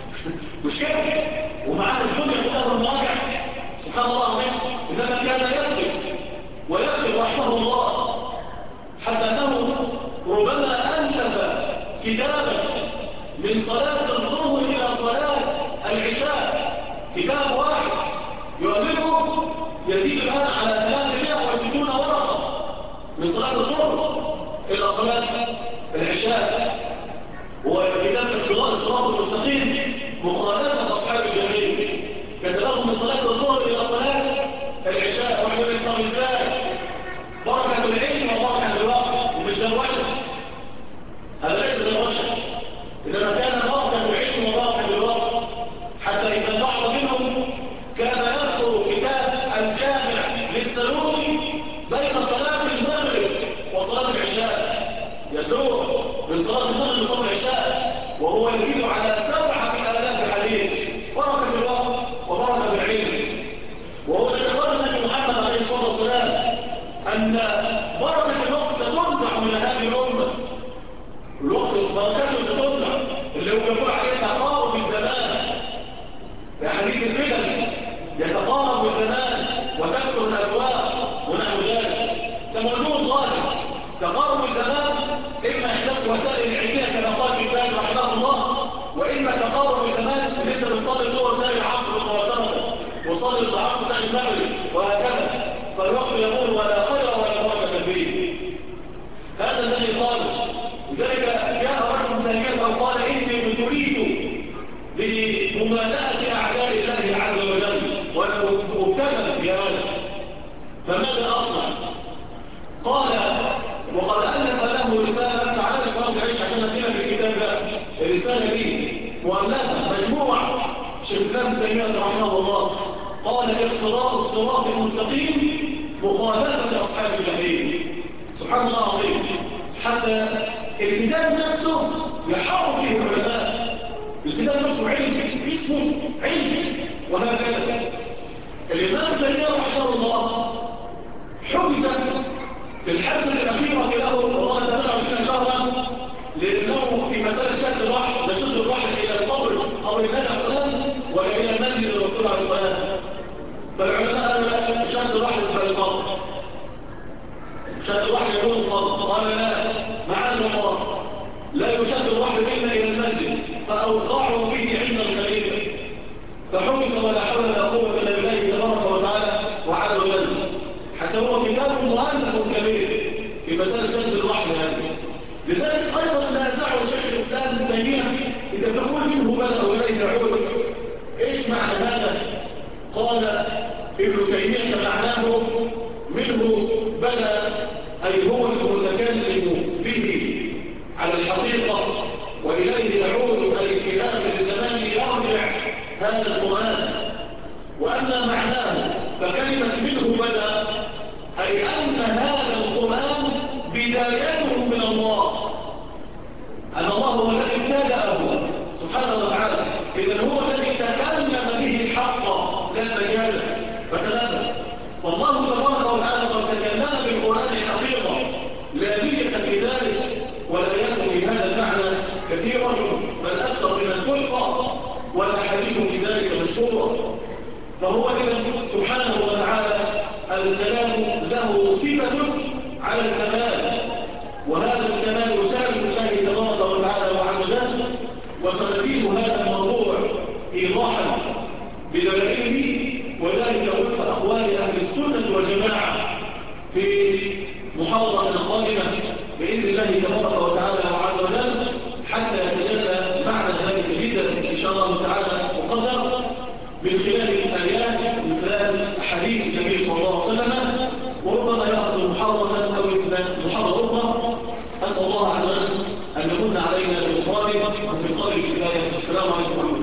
مش كده، ومعاه الدنيا كلها المواقع سبحان الله العظيم. إنما كان يكتب ويكتب رحمه الله، حتى أنه ربما ألف كتابا من صلاة الظهر إلى صلاة العشاء، كتاب واحد يؤلفه يزيد الآن على 360 ورقة من صلاة الظهر إلى صلاة العشاء. وكتاب اختلاط الصراط المستقيم مخالفة أصحاب الجحيم، كتبهم من صلاة الظهر إلى صلاة العشاء. وحيد الإسلام إزاي؟ بركة العلم وبركة الوقت، ومش دروشة، هذا ليس دروشة، إنما كان بركة العلم وبركة الوقت. حتى إذا بعض منهم كان يذكر كتاب الجامع للسلوطي بين صلاة المغرب وصلاة العشاء. يزيد على 7,000 حديث. بركة بالوقت وبركة بالعلم. وهو الذي قال النبي محمد عليه الصلاة والسلام أن بركة الوقت ستنزع من هذه الأمة. الوقت بركته ستنزع، اللي هو يقول عليه تقارب الزمان. في حديث الفتن يتقارب الزمان وتكثر الأسواق ونحو ذلك. ده موجود ظاهر. تقارب الزمان إما إحداث وسائل العلمية كما قال ابن باز رحمه الله، وإما تقارب الزمان اللي أنت بتصلي الظهر تلاقي العصر مباشرة وصلي العصر تلاقي المغرب وهكذا. فالوقت يقول ولا خير ولا بركة فيه. هذا الذي قال. لذلك جاء رجل من الناس وقال إني أريد لممالأة أعداء الله عز وجل وأنا مبتلى بهذا، فماذا أصنع؟ قال وقد ألف له رسالة. تعالى لصلاة العيش عشان أدينا في الكتاب ده. الرسالة دي مؤلفة مجموعة شيخ الإسلام ابن تيمية رحمه الله. قال اقتضاء الصراط المستقيم مخالفة لأصحاب الجحيم. سبحان الله العظيم. حتى الكتاب نفسه يحاور فيه العلماء. الكتاب نفسه علم، اسمه علم. وهكذا الإمام ابن تيمية رحمه الله حبس في الحبسة الأخيرة له والله 28 شهرا لأنه في مسألة شد الرحل، نشد الرحل إلى القبر أو إلى النبي عليه الصلاة ولا إلى المسجد الرسول عليه الصلاة. فالعلماء قالوا لا، شد الرحل بل القبر، شد الرحل يكون القبر. قال لا، معاذ الله، لا يشد الرحل إلا إلى المسجد. فأوقعوا به عند الخليفة فحبس ولا حول ولا قوة إلا بالله تبارك وتعالى وعز وجل. حتى هو كتاب مؤلف كبير في مسألة شد الرحل هذه. لذلك أيضا نازعه شيخ الإسلام ابن تيمية إذا تقول منه بدأ وإليه يعود. إيش معنى هذا؟ قال ابن تيمية معناه منه بدأ، أي هو المتكلم به على الحقيقة، وإليه يعود أي في آخر الزمان يرجع هذا القرآن. وأما معناه فكلمة منه بدأ أي أن هذا القرآن بدايته من الله، أن الله هو الذي ابتدأه سبحانه وتعالى. إذن هو الذي تكلم به حقا لا مجازا فتنبه. فالله تبارك وتعالى قد تكلم بالقرآن حقيقة لا نية في ذلك، ولا يكون في هذا المعنى كثيرا بل أكثر من الكفر، ولا حديث في ذلك مشهور. فهو إذن سبحانه وتعالى الكلام له صفة على الكمال، وهذا الكمال يساعد الله تبارك وتعالى وعز وجل. وسنزيد هذا الموضوع إيضاحا بدلائله، وذلك وفق أقوال أهل السنة والجماعة في محاضرة قادمة بإذن الله تبارك وتعالى وعز وجل، حتى يتجلى معنى ذلك جدا إن شاء الله تعالى وقدر من خلال الآيات ومن خلال حديث النبي صلى الله عليه وسلم. وربما يأخذ محاضرة أو محاضرة أخرى. أسأل الله عز وجل أن يمن علينا بالقرآن وفي القدر الكفاية. السلام عليكم ورحمة الله.